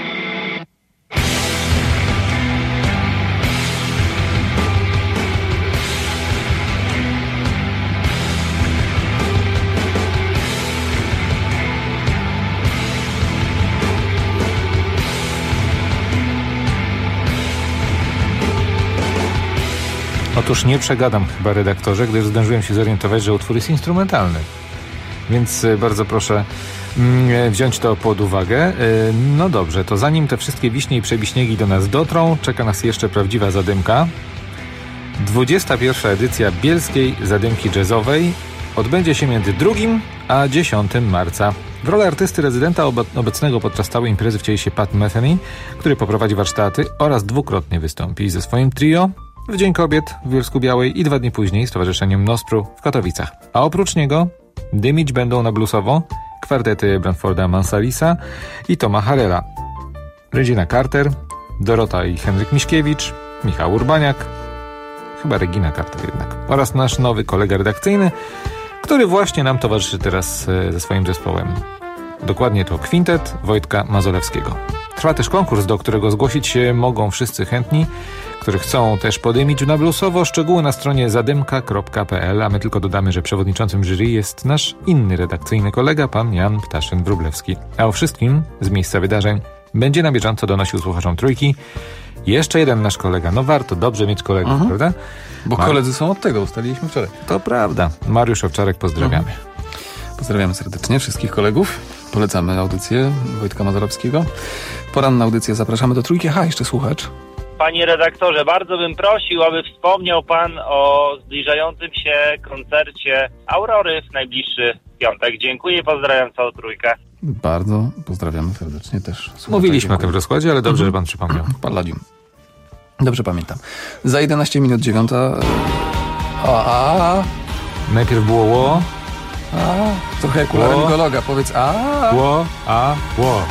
Otóż nie przegadam chyba, redaktorze, gdyż zdążyłem się zorientować, że utwór jest instrumentalny. Więc bardzo proszę wziąć to pod uwagę. No dobrze, to zanim te wszystkie wiśnie i przebiśniegi do nas dotrą, czeka nas jeszcze prawdziwa zadymka. dwudziesta pierwsza edycja Bielskiej Zadymki Jazzowej odbędzie się między drugim a dziesiątym marca. W rolę artysty rezydenta obecnego podczas stałej imprezy wcieli się Pat Metheny, który poprowadzi warsztaty oraz dwukrotnie wystąpi ze swoim trio w Dzień Kobiet w Bielsku-Białej i dwa dni później z Towarzyszeniem Nospru w Katowicach. A oprócz niego dymić będą na bluesowo kwartety Branforda Mansalisa i Toma Harrella, Regina Carter, Dorota i Henryk Miśkiewicz, Michał Urbaniak, chyba Regina Carter jednak, oraz nasz nowy kolega redakcyjny, który właśnie nam towarzyszy teraz ze swoim zespołem. Dokładnie to kwintet Wojtka Mazolewskiego. Trwa też konkurs, do którego zgłosić się mogą wszyscy chętni, którzy chcą też podymić na bluesowo. Szczegóły na stronie zadymka kropka p l, a my tylko dodamy, że przewodniczącym jury jest nasz inny redakcyjny kolega, pan Jan Ptaszyn-Wróblewski. A o wszystkim z miejsca wydarzeń będzie na bieżąco donosił słuchaczom Trójki jeszcze jeden nasz kolega. No warto dobrze mieć kolegów, mhm. prawda? Bo Mar- koledzy są od tego, ustaliliśmy wczoraj. To prawda. Mariusz Owczarek, pozdrawiamy. Mhm. Pozdrawiamy serdecznie wszystkich kolegów. Polecamy audycję Wojtka Mazolewskiego. Poranna audycja, zapraszamy do Trójki. Ha, jeszcze słuchacz. Panie redaktorze, bardzo bym prosił, aby wspomniał pan o zbliżającym się koncercie Aurory w najbliższy piątek. Dziękuję, pozdrawiam całą Trójkę. Bardzo pozdrawiamy serdecznie też. Mówiliśmy o tym rozkładzie, ale dobrze, mhm. że pan przypomniał. Palladium. Dobrze pamiętam. Za jedenaście minut dziewiąta. A, a. Najpierw było ło. A. Trochę jak u laryngologa. Powiedz a. Ło, a, ło.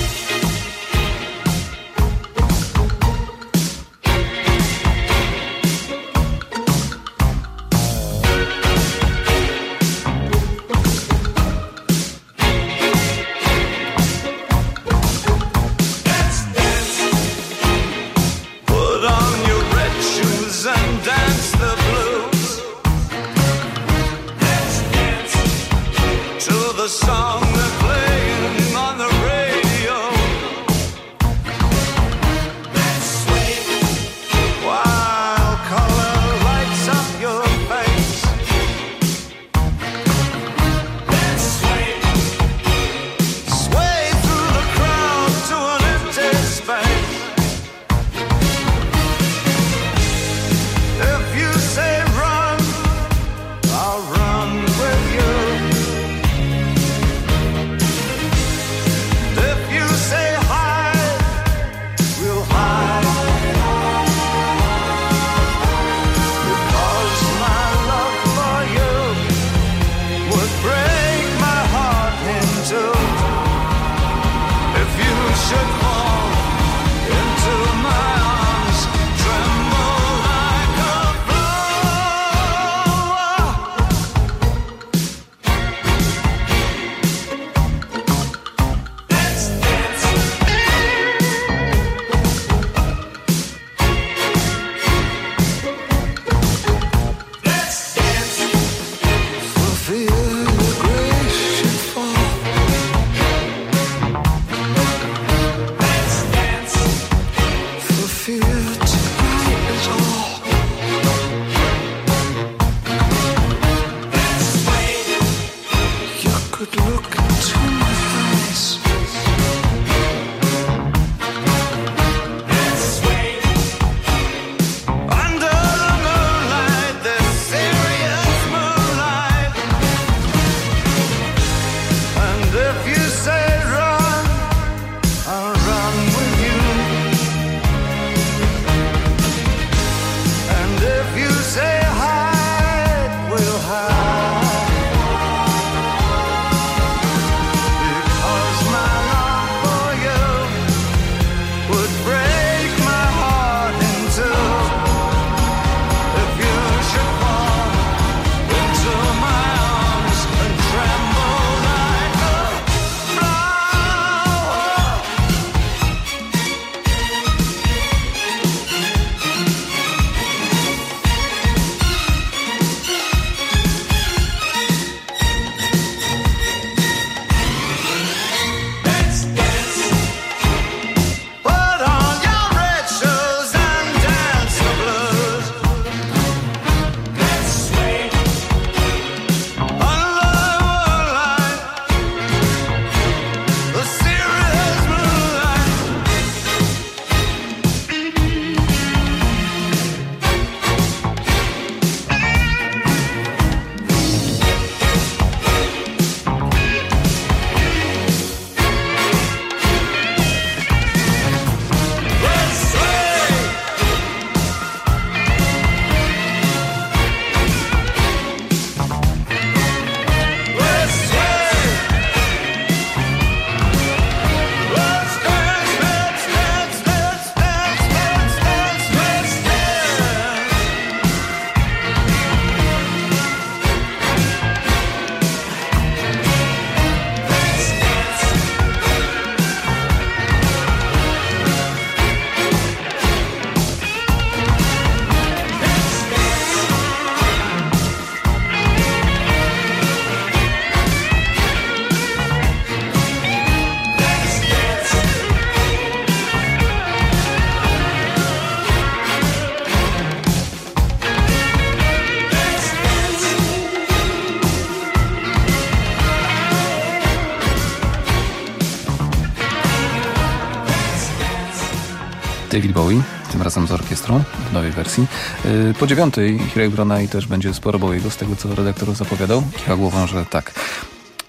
David Bowie, tym razem z orkiestrą w nowej wersji. Po dziewiątej Hero Brona i też będzie sporo Bowiego, z tego co redaktor zapowiadał. Kiwa głową, że tak.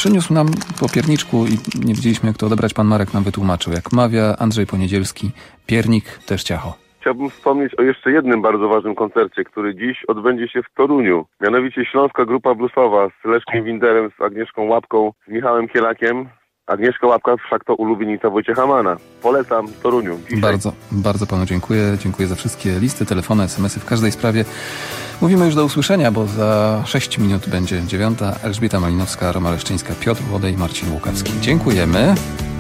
Przyniósł nam po pierniczku i nie wiedzieliśmy, jak to odebrać. Pan Marek nam wytłumaczył. Jak mawia Andrzej Poniedzielski, piernik też ciacho. Chciałbym wspomnieć o jeszcze jednym bardzo ważnym koncercie, który dziś odbędzie się w Toruniu. Mianowicie Śląska Grupa Bluesowa z Leszkiem Winderem, z Agnieszką Łapką, z Michałem Kielakiem. Agnieszka Łapka wszak to ulubienica Wojciecha Mana. Polecam Toruniu. Dzisiaj. Bardzo, bardzo panu dziękuję. Dziękuję za wszystkie listy, telefony, es em esy w każdej sprawie. Mówimy już do usłyszenia, bo za sześć minut będzie dziewiąta. Elżbieta Malinowska, Roma Leszczyńska, Piotr Wodej i Marcin Łukawski. Dziękujemy.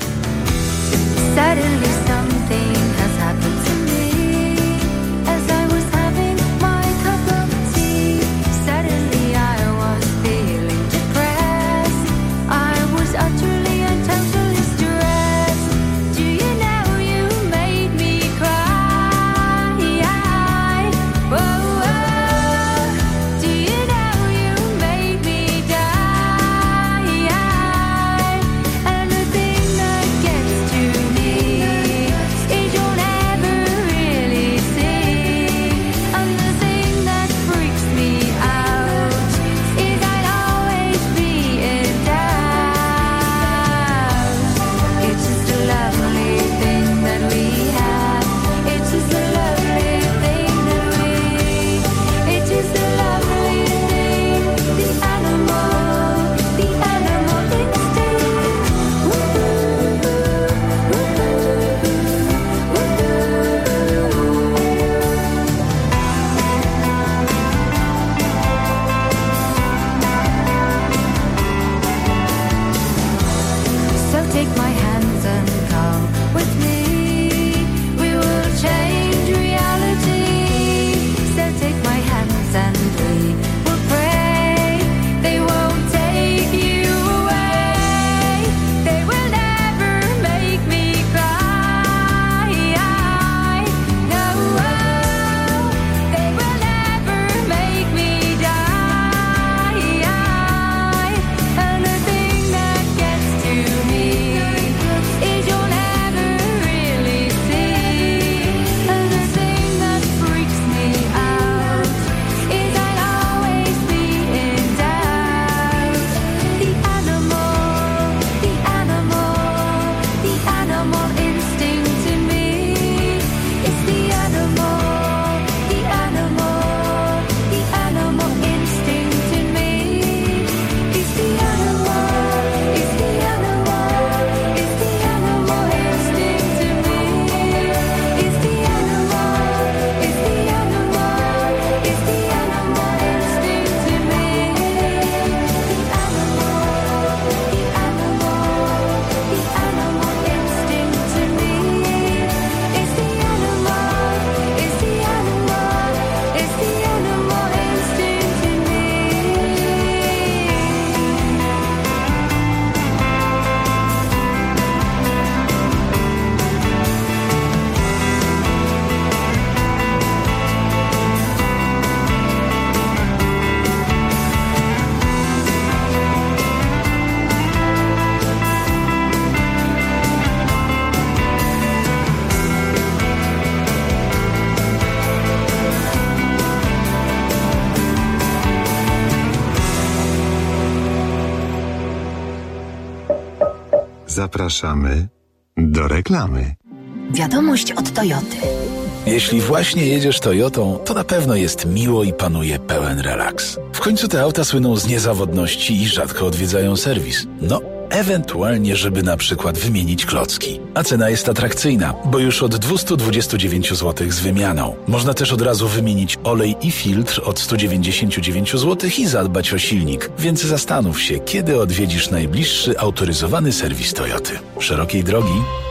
Zapraszamy do reklamy. Wiadomość od Toyoty. Jeśli właśnie jedziesz Toyotą, to na pewno jest miło i panuje pełen relaks. W końcu te auta słyną z niezawodności i rzadko odwiedzają serwis. No, ewentualnie, żeby na przykład wymienić klocki. A cena jest atrakcyjna, bo już od dwieście dwadzieścia dziewięć złotych z wymianą. Można też od razu wymienić olej i filtr od sto dziewięćdziesiąt dziewięć złotych i zadbać o silnik. Więc zastanów się, kiedy odwiedzisz najbliższy autoryzowany serwis Toyoty. Szerokiej drogi.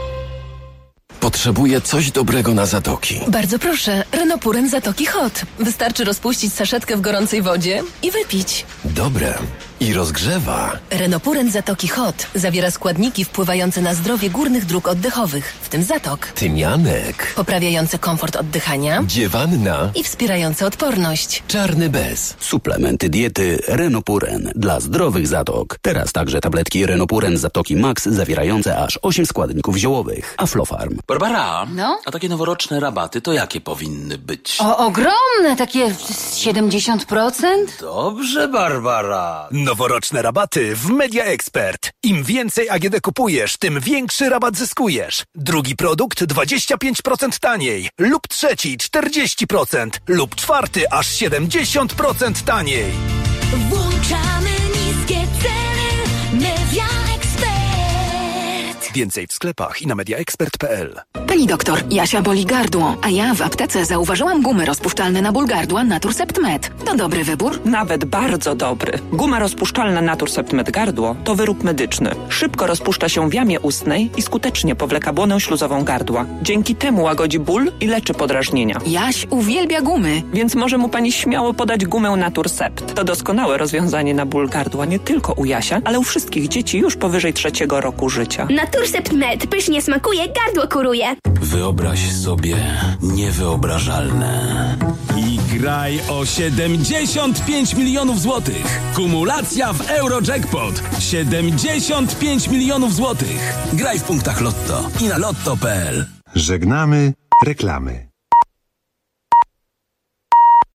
Potrzebuję coś dobrego na zatoki. Bardzo proszę, Renopuren Zatoki Hot. Wystarczy rozpuścić saszetkę w gorącej wodzie i wypić. Dobre. I rozgrzewa. Renopuren Zatoki Hot zawiera składniki wpływające na zdrowie górnych dróg oddechowych, w tym zatok. Tymianek. Poprawiające komfort oddychania. Dziewanna. I wspierające odporność. Czarny bez. Suplementy diety Renopuren dla zdrowych zatok. Teraz także tabletki Renopuren Zatoki Max zawierające aż osiem składników ziołowych. Aflofarm. Barbara, no? A takie noworoczne rabaty to jakie powinny być? O, ogromne, takie siedemdziesiąt procent? Dobrze, Barbara. Noworoczne rabaty w Media Expert. Im więcej A G D kupujesz, tym większy rabat zyskujesz. Drugi produkt dwadzieścia pięć procent taniej. Lub trzeci czterdzieści procent. Lub czwarty aż siedemdziesiąt procent taniej. Włączamy niskie ceny. Media Expert. Więcej w sklepach i na mediaexpert kropka p l. Pani doktor, Jasia boli gardło, a ja w aptece zauważyłam gumy rozpuszczalne na ból gardła Naturcept Med. To dobry wybór? Nawet bardzo dobry. Guma rozpuszczalna Naturcept Med gardło to wyrób medyczny. Szybko rozpuszcza się w jamie ustnej i skutecznie powleka błonę śluzową gardła. Dzięki temu łagodzi ból i leczy podrażnienia. Jaś uwielbia gumy. Więc może mu pani śmiało podać gumę Naturcept. To doskonałe rozwiązanie na ból gardła nie tylko u Jasia, ale u wszystkich dzieci już powyżej trzeciego roku życia. Naturcept Med pysznie smakuje, gardło kuruje. Wyobraź sobie niewyobrażalne. I graj o siedemdziesiąt pięć milionów złotych. Kumulacja w Eurojackpot. siedemdziesiąt pięć milionów złotych. Graj w punktach Lotto i na lotto kropka p l. Żegnamy reklamy.